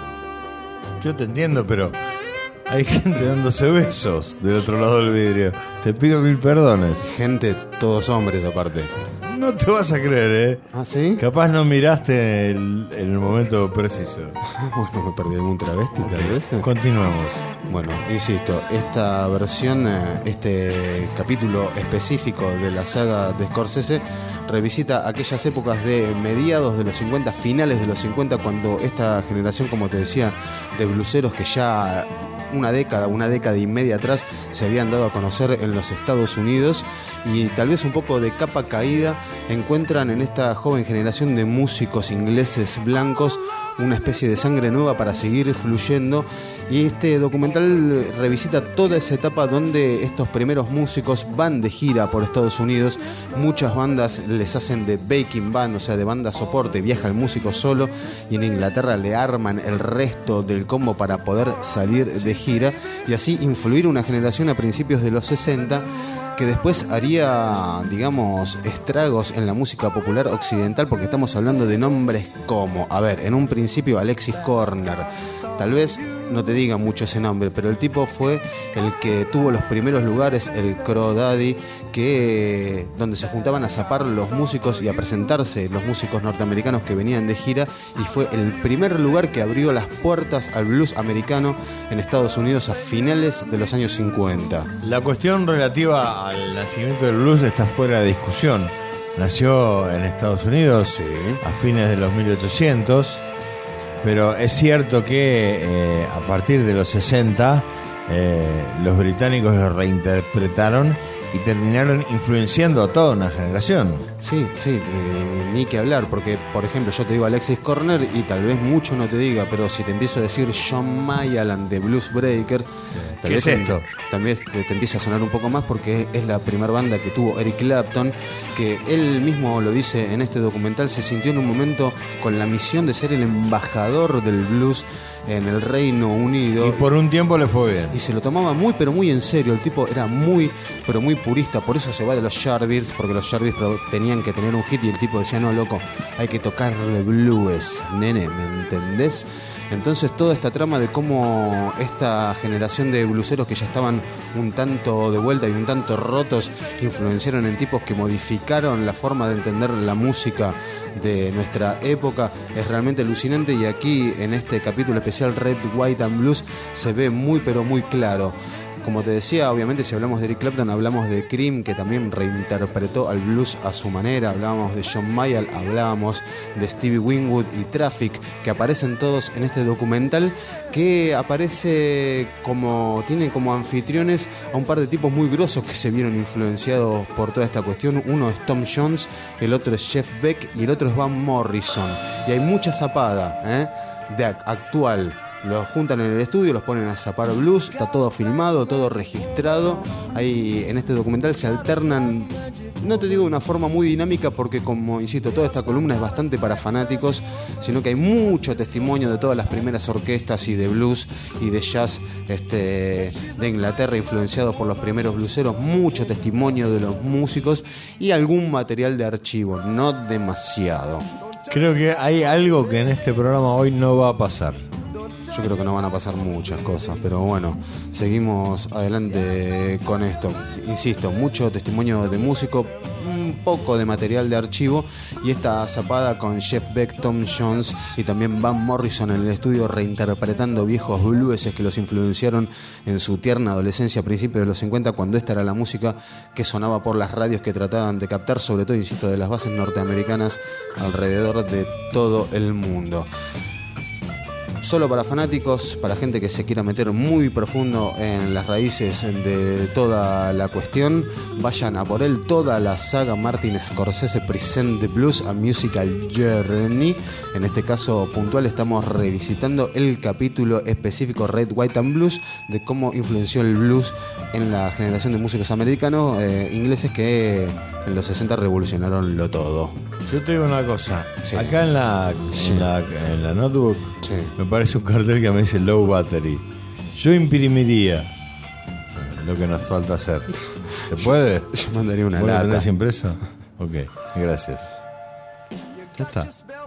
Yo te entiendo, pero hay gente dándose besos del otro lado del vidrio. Te pido mil perdones. Gente, todos hombres aparte. No te vas a creer, ¿eh? ¿Ah, sí? Capaz no miraste el, en el momento preciso. Bueno, me perdí algún travesti tal vez. Continuamos. Bueno, insisto, esta versión, este capítulo específico de la saga de Scorsese revisita aquellas épocas de mediados de los cincuenta, finales de los cincuenta, cuando esta generación, como te decía, de bluseros que ya una década, una década y media atrás se habían dado a conocer en los Estados Unidos, y tal vez un poco de capa caída encuentran en esta joven generación de músicos ingleses blancos una especie de sangre nueva para seguir fluyendo. Y este documental revisita toda esa etapa donde estos primeros músicos van de gira por Estados Unidos. Muchas bandas les hacen de backing band, o sea, de banda soporte, viaja el músico solo, y en Inglaterra le arman el resto del combo para poder salir de gira y así influir una generación a principios de los sesenta que después haría, digamos, estragos en la música popular occidental, porque estamos hablando de nombres como, a ver, en un principio Alexis Korner. Tal vez no te diga mucho ese nombre, pero el tipo fue el que tuvo los primeros lugares, el Crow Daddy, que donde se juntaban a zapar los músicos y a presentarse los músicos norteamericanos que venían de gira, y fue el primer lugar que abrió las puertas al blues americano en Estados Unidos a finales de los años cincuenta. La cuestión relativa al nacimiento del blues está fuera de discusión. Nació en Estados Unidos, sí, a fines de los mil ochocientos. Pero es cierto que eh, a partir de los sesenta eh, los británicos lo reinterpretaron y terminaron influenciando a toda una generación. Sí, sí, ni, ni que hablar, porque por ejemplo yo te digo Alexis Korner y tal vez mucho no te diga, pero si te empiezo a decir John Mayall de Blues Breaker, ¿qué es esto? También te, te empieza a sonar un poco más, porque es la primera banda que tuvo Eric Clapton, que él mismo lo dice en este documental, se sintió en un momento con la misión de ser el embajador del blues en el Reino Unido. Y por un tiempo le fue bien. Y se lo tomaba muy, pero muy en serio. El tipo era muy, pero muy purista. Por eso se va de los Yardbirds, porque los Yardbirds tenían que tener un hit y el tipo decía, no, loco, hay que tocarle blues, nene, ¿me entendés? Entonces toda esta trama de cómo esta generación de blueseros que ya estaban un tanto de vuelta y un tanto rotos influenciaron en tipos que modificaron la forma de entender la música de nuestra época es realmente alucinante, y aquí en este capítulo especial Red, White and Blues se ve muy pero muy claro. Como te decía, obviamente si hablamos de Eric Clapton hablamos de Cream, que también reinterpretó al blues a su manera, hablábamos de John Mayall, hablábamos de Stevie Winwood y Traffic, que aparecen todos en este documental, que aparece como, tiene como anfitriones a un par de tipos muy grosos que se vieron influenciados por toda esta cuestión. Uno es Tom Jones, el otro es Jeff Beck y el otro es Van Morrison. Y hay mucha zapada, ¿eh? de actual. Los juntan en el estudio, los ponen a zapar blues, está todo filmado, todo registrado. Ahí en este documental se alternan, no te digo de una forma muy dinámica, porque como insisto, toda esta columna es bastante para fanáticos, sino que hay mucho testimonio de todas las primeras orquestas y de blues y de jazz este, de Inglaterra, influenciados por los primeros blueseros, mucho testimonio de los músicos y algún material de archivo, no demasiado. Creo que hay algo que en este programa hoy no va a pasar. Yo creo que no van a pasar muchas cosas, pero bueno, seguimos adelante con esto. Insisto, mucho testimonio de músico, un poco de material de archivo, y esta zapada con Jeff Beck, Tom Jones y también Van Morrison en el estudio reinterpretando viejos blueses que los influenciaron en su tierna adolescencia a principios de los cincuenta, cuando esta era la música que sonaba por las radios que trataban de captar, sobre todo, insisto, de las bases norteamericanas alrededor de todo el mundo. Solo para fanáticos, para gente que se quiera meter muy profundo en las raíces de toda la cuestión, vayan a por él, toda la saga Martin Scorsese Present the Blues, a Musical Journey. En este caso puntual estamos revisitando el capítulo específico Red, White and Blues, de cómo influenció el blues en la generación de músicos americanos, eh, ingleses, que en los sesenta revolucionaron lo todo. Yo te digo una cosa, sí. acá en la, sí. en la en la notebook sí. me parece un cartel que me dice low battery. Yo imprimiría lo que nos falta hacer. ¿Se puede? Yo mandaría una ¿Vos lata. lo tenés impreso? Ok, gracias. Ya está.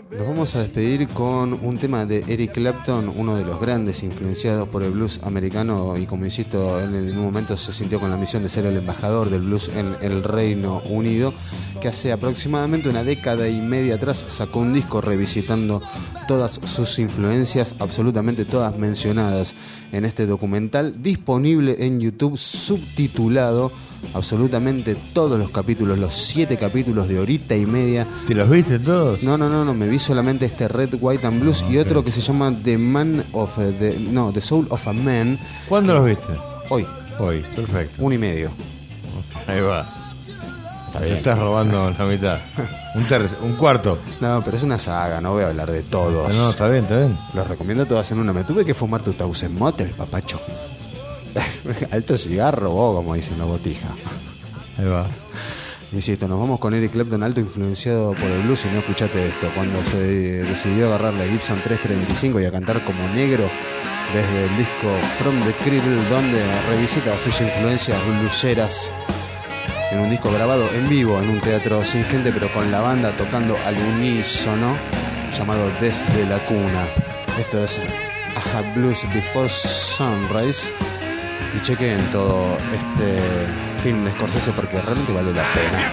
Nos vamos a despedir con un tema de Eric Clapton, uno de los grandes influenciados por el blues americano, y como insisto, él en un momento se sintió con la misión de ser el embajador del blues en el Reino Unido, que hace aproximadamente una década y media atrás sacó un disco revisitando todas sus influencias, absolutamente todas mencionadas en este documental, disponible en YouTube, subtitulado. Absolutamente todos los capítulos, los siete capítulos de horita y media. ¿Te los viste todos? No, no, no, no, me vi solamente este Red, White and Blues y otro que se llama The Man of the, no, The Soul of a Man. ¿Cuándo los viste? Hoy. Hoy, perfecto. Uno y medio. Ahí va. Ahí estás robando la mitad. Un tercio, un cuarto. No, pero es una saga, no voy a hablar de todos. No, está bien, está bien. Los recomiendo todos en una. Me tuve que fumar tu Thousand Motel, papacho. Alto cigarro, vos, como dicen la botija. Ahí va. Insisto, nos vamos con Eric Clapton, alto influenciado por el blues. Y no escuchaste esto, cuando se decidió agarrar la Gibson trescientos treinta y cinco y a cantar como negro desde el disco From the Cradle, donde revisita sus influencias blueseras en un disco grabado en vivo en un teatro sin gente, pero con la banda tocando al unísono, llamado Desde la Cuna. Esto es A Blues Before Sunrise. Y chequen todo este film de Scorsese porque realmente vale la pena.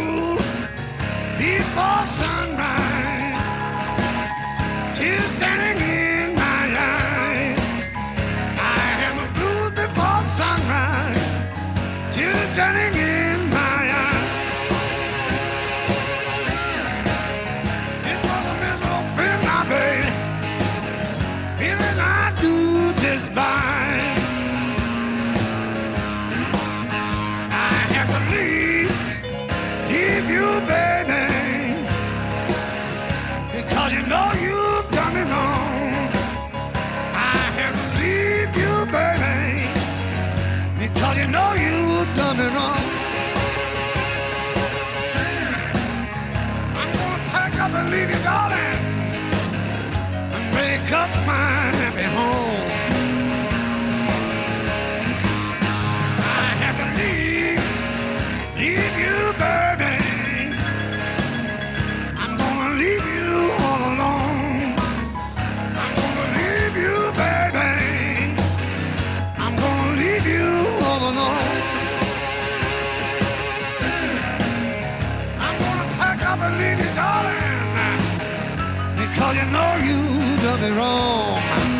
Before sunrise, tears standing in my eyes. I am a blues before sunrise, tears standing in my eyes. It was a miserable film, my baby, feeling I do despise. You, baby, because you know you've done me wrong. I have to leave you, baby, because you know you've done me wrong. I'm gonna pack up and leave you, darling, and break up my happy home. I have to leave, leave you, baby. Leave you all alone. I'm gonna leave you, baby. I'm gonna leave you all alone. I'm gonna pack up and leave you, darling, because you know you done me wrong.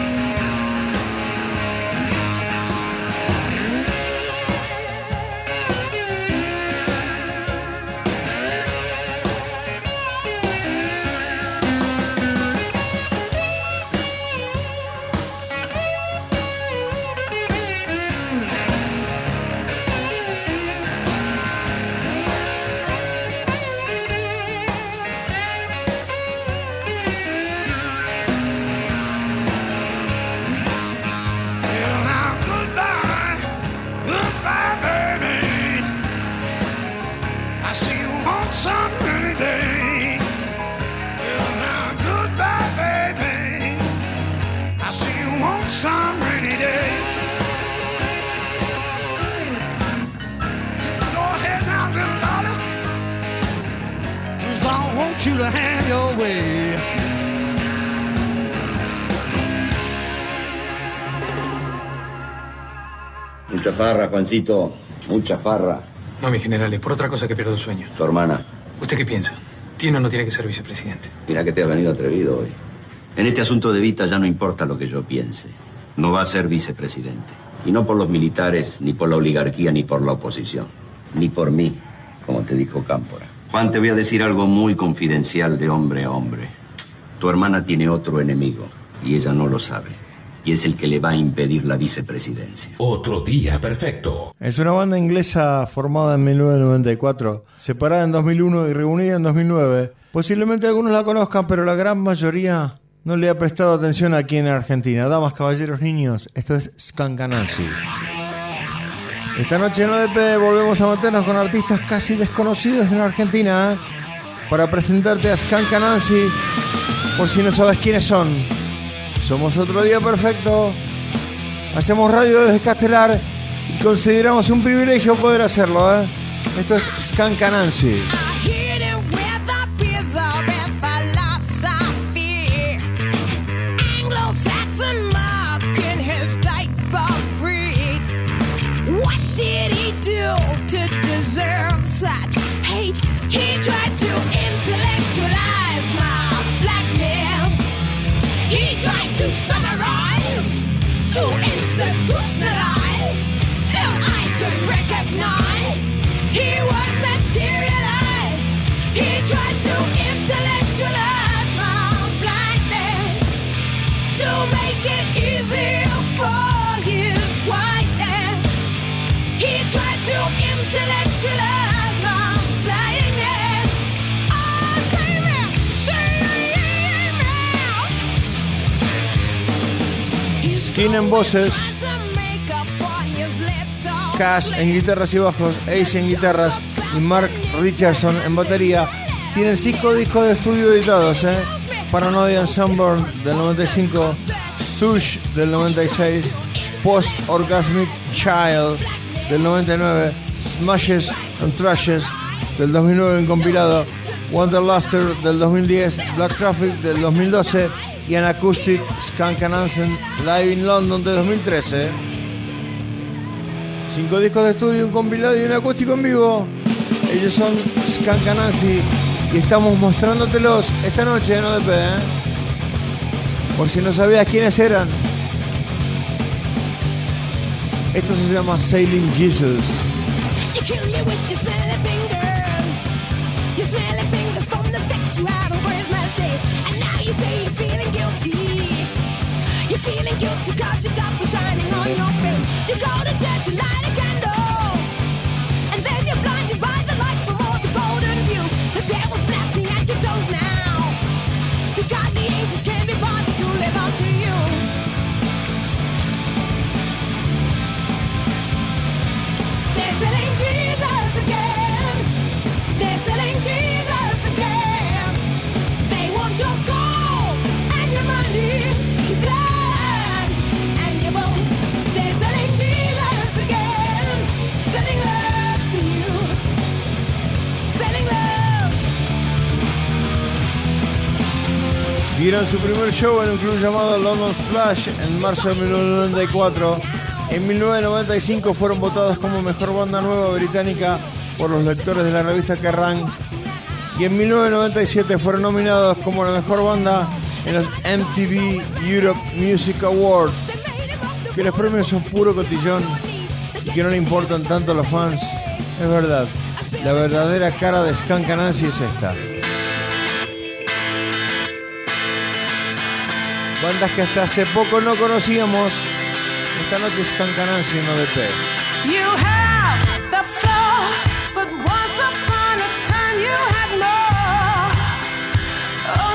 You to have your way. Mucha farra, Juancito, mucha farra. No, mi general, es por otra cosa que pierdo el sueño. Tu hermana. ¿Usted qué piensa? ¿Tiene o no tiene que ser vicepresidente? Mira que te has venido atrevido hoy. En este asunto de Vita ya no importa lo que yo piense. No va a ser vicepresidente. Y no por los militares, ni por la oligarquía, ni por la oposición. Ni por mí, como te dijo Cámpora. Juan, te voy a decir algo muy confidencial de hombre a hombre. Tu hermana tiene otro enemigo y ella no lo sabe. Y es el que le va a impedir la vicepresidencia. Otro día perfecto. Es una banda inglesa formada en mil novecientos noventa y cuatro, separada en dos mil uno y reunida en dos mil nueve. Posiblemente algunos la conozcan, pero la gran mayoría no le ha prestado atención aquí en Argentina. Damas, caballeros, niños, esto es Skunk Anansi. Esta noche en O D P volvemos a meternos con artistas casi desconocidos en Argentina, ¿eh? Para presentarte a Skunk Anansi, por si no sabes quiénes son. Somos Otro Día Perfecto, hacemos radio desde Castelar y consideramos un privilegio poder hacerlo, ¿eh? Esto es Skunk Anansi. I hit it with a piece of it, Skin en voces, Cash en guitarras y bajos, Ace en guitarras y Mark Richardson en batería. Tienen cinco discos de estudio editados, ¿eh? Paranoia and Sunburn del noventa y cinco, Stooge del noventa y seis, Post Orgasmic Child del noventa y nueve, Smashes and Trashes del dos mil nueve en compilado, Wanderluster del dos mil diez, Black Traffic del dos mil doce y An Acoustic Skunk Anansi Live in London de dos mil trece. Cinco discos de estudio, un compilado y un acústico en vivo. Ellos son Skunk Anansi y estamos mostrándotelos esta noche en O D P, ¿eh? Por si no sabías quiénes eran. Esto se llama Sailing Jesus. Feeling guilty cause you got me shining on your face. You go to church and light a candle, and then you're blinded by the light from all the golden views. The devil's snapping at your toes now, because the angels can't be bothered to live up to you. They're selling Jesus again. They're selling Jesus again. They want your soul and your money. Dieron su primer show en un club llamado London Splash en marzo de mil novecientos noventa y cuatro. En mil novecientos noventa y cinco fueron votados como mejor banda nueva británica por los lectores de la revista Kerrang! Y en mil novecientos noventa y siete fueron nominados como la mejor banda en los M T V Europe Music Awards. Que los premios son puro cotillón y que no le importan tanto a los fans, es verdad. La verdadera cara de Skunk Anansi es esta. Bandas que hasta hace poco no conocíamos. Esta noche Skunk Anansi en O D P. You have the floor, but once upon a time you had more. Oh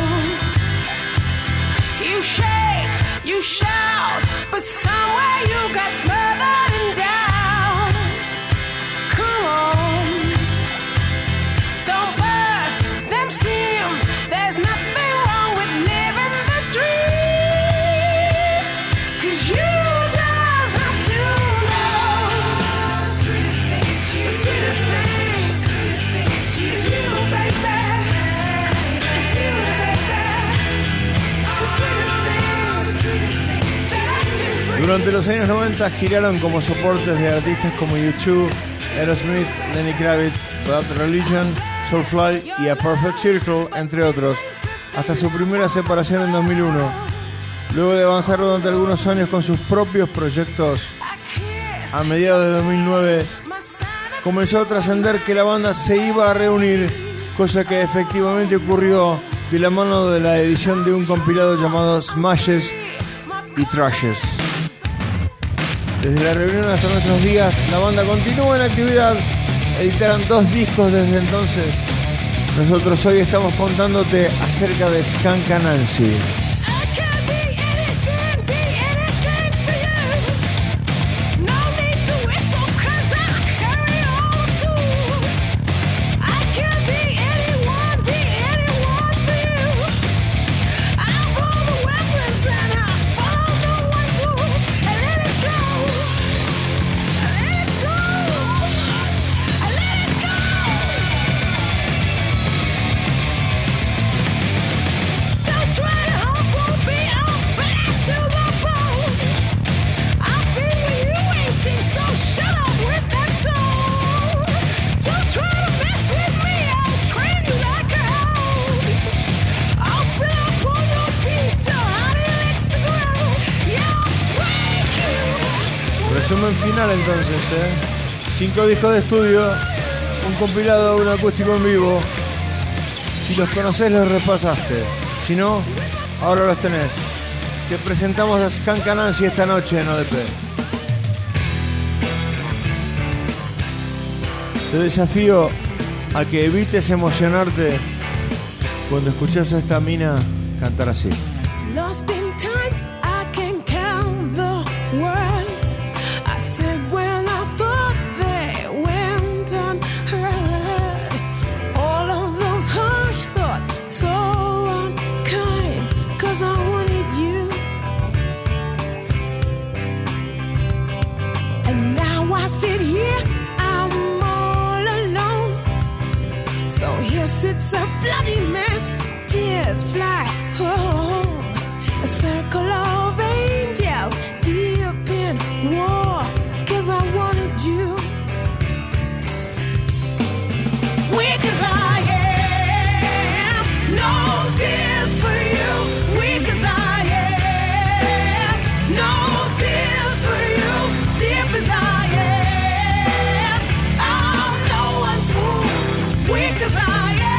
no. You shake, you shout, but somewhere you got smothered and down. Come on, don't burst them seams. There's nothing wrong with living the dream, 'cause you just have to know the sweetest things, the sweetest things, it's you, baby, it's you, baby, the sweetest things, the sweetest things that I can bring. Durante los años noventa giraron como soportes de artistas como U dos, Aerosmith, Lenny Kravitz, Bad Religion, Soulfly y A Perfect Circle, entre otros, hasta su primera separación en dos mil uno. Luego de avanzar durante algunos años con sus propios proyectos, a mediados de dos mil nueve comenzó a trascender que la banda se iba a reunir, cosa que efectivamente ocurrió de la mano de la edición de un compilado llamado Smashes y Trashes. Desde la reunión hasta nuestros días, la banda continúa en actividad. Editaron dos discos desde entonces. Nosotros hoy estamos contándote acerca de Skunk Anansi. Resumen final entonces, ¿eh? Cinco discos de estudio, un compilado, un acústico en vivo. Si los conocés, los repasaste. Si no, ahora los tenés. Te presentamos a Skunk Anansi esta noche en O D P. Te desafío a que evites emocionarte cuando escuchas a esta mina cantar así. Lost in time, I can count the words I said when I thought they went unheard. All of those harsh thoughts, so unkind, 'cause I wanted you. And now I sit here, I'm all alone. So here sits a bloody mess, tears fly home. A circle of angels deep in war, 'cause I wanted you. Weak as I am, no tears for you. Weak as I am, no tears for you. Deep as I am, I'm no one's fool. Weak as I am.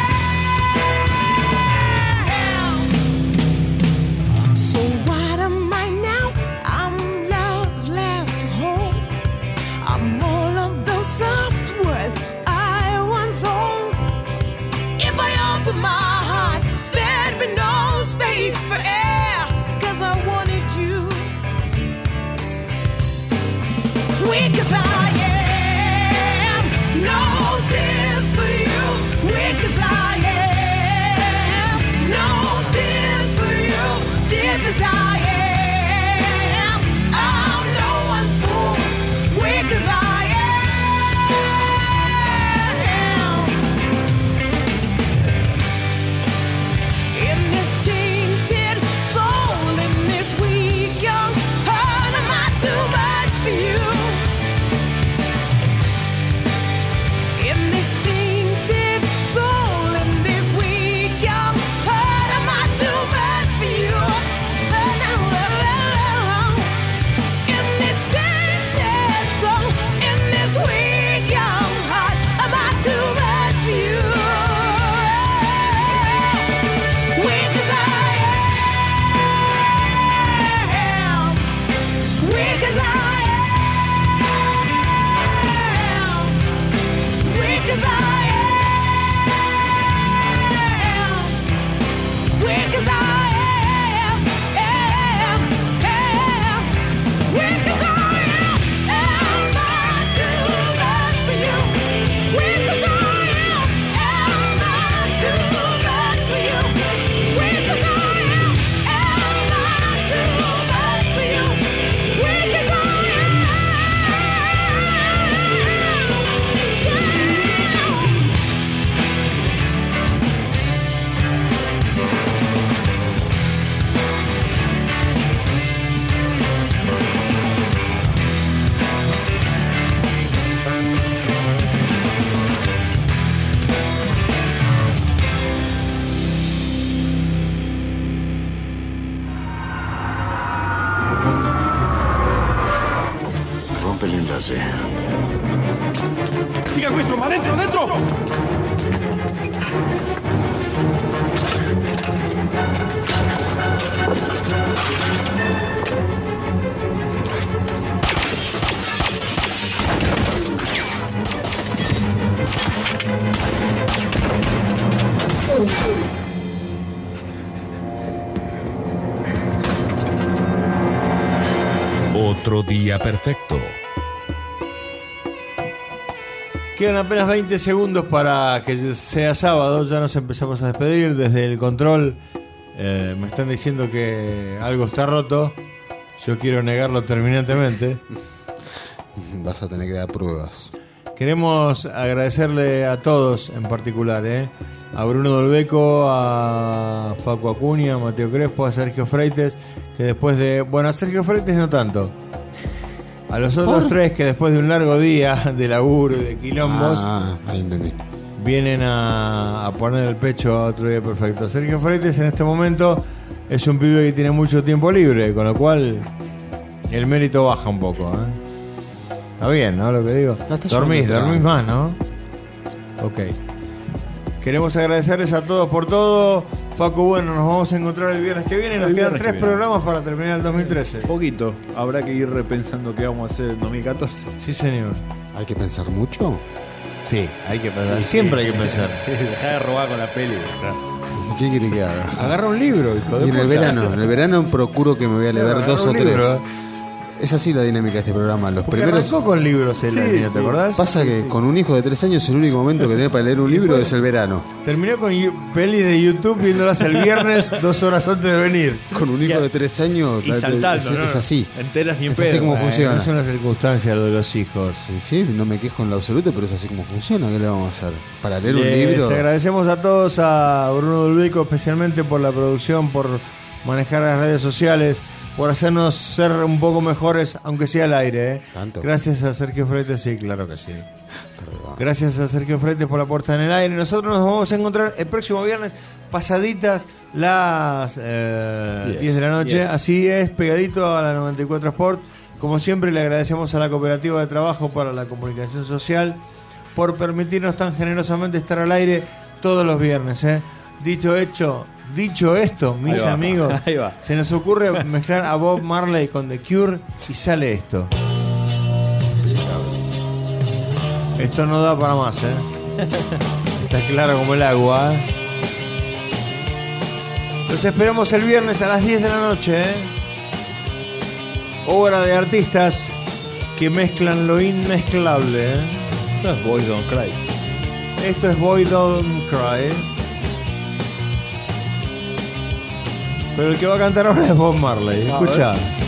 My heart, there'd be no space for air, 'cause I wanted you. Weak as I am, no tears for you. Weak as I am, no tears for you. Deep as I am, I'm no one's fool. Weak as I am. Siga questo, ma dentro, dentro! Otro día perfecto. Quedan apenas veinte segundos para que sea sábado. Ya nos empezamos a despedir. Desde el control eh, me están diciendo que algo está roto. Yo quiero negarlo terminantemente. Vas a tener que dar pruebas. Queremos agradecerle a todos en particular, ¿eh? A Bruno Dolbeco, a Facu Acuña, a Mateo Crespo, a Sergio Freites, que después de... Bueno, a Sergio Freites no tanto. A los otros ¿Por? tres que después de un largo día de laburo y de quilombos ah, ahí entendí. vienen a, a poner el pecho a otro día perfecto. Sergio Freites en este momento es un pibe que tiene mucho tiempo libre, con lo cual el mérito baja un poco, ¿eh? Está bien, ¿no? Lo que digo. No, dormís, dormís más, ¿no? Ok. Queremos agradecerles a todos por todo. Facu, bueno, nos vamos a encontrar el viernes que viene. Nos el quedan tres programas para terminar el dos mil trece. Poquito. Habrá que ir repensando qué vamos a hacer en dos mil catorce. Sí, señor. ¿Hay que pensar mucho? Sí, hay que pensar. Sí, Siempre sí. hay que pensar. Sí, dejá de robar con la peli. O sea. ¿Qué quiere que haga? Agarra un libro, hijo de Y en el puta. verano, en el verano procuro que me voy a leer Claro, dos o agarra un tres. libro. Es así la dinámica de este programa. Los Porque primeros. arrancó con libros el Sí, año, sí. ¿te acordás? Pasa que con un hijo de tres años el único momento que tiene para leer un libro es el verano. Terminó con yu- pelis de YouTube viéndolas el viernes dos horas antes de venir. Con un hijo de tres años Y saltando, es, ¿no? es así. Enteras ni en Es así pedo. como Bueno, funciona. Es una circunstancia lo de los hijos. Sí, sí, no me quejo en lo absoluto, pero es así como funciona. ¿Qué le vamos a hacer? Para leer un Les libro. agradecemos a todos, a Bruno Dulbeco especialmente por la producción, por manejar las redes sociales, por hacernos ser un poco mejores, aunque sea al aire. ¿eh? Tanto. Gracias a Sergio Freites, sí, claro que sí. Gracias a Sergio Freites por la puerta en el aire. Nosotros nos vamos a encontrar el próximo viernes, pasaditas las eh, Diez. diez de la noche. Diez. Así es, pegadito a la noventa y cuatro Sport. Como siempre, le agradecemos a la Cooperativa de Trabajo para la Comunicación Social por permitirnos tan generosamente estar al aire todos los viernes. ¿eh? Dicho hecho, dicho esto, mis Ahí va, amigos, ahí va. se nos ocurre mezclar a Bob Marley con The Cure y sale esto. Esto no da para más, ¿eh? Está claro como el agua, ¿eh? Los esperamos el viernes a las diez de la noche, ¿eh? Obra de artistas que mezclan lo inmezclable, ¿eh? Esto es Boys Don't Cry. Esto es Boy Don't Cry. Pero el que va a cantar ahora es Bob Marley. A Escucha. ver.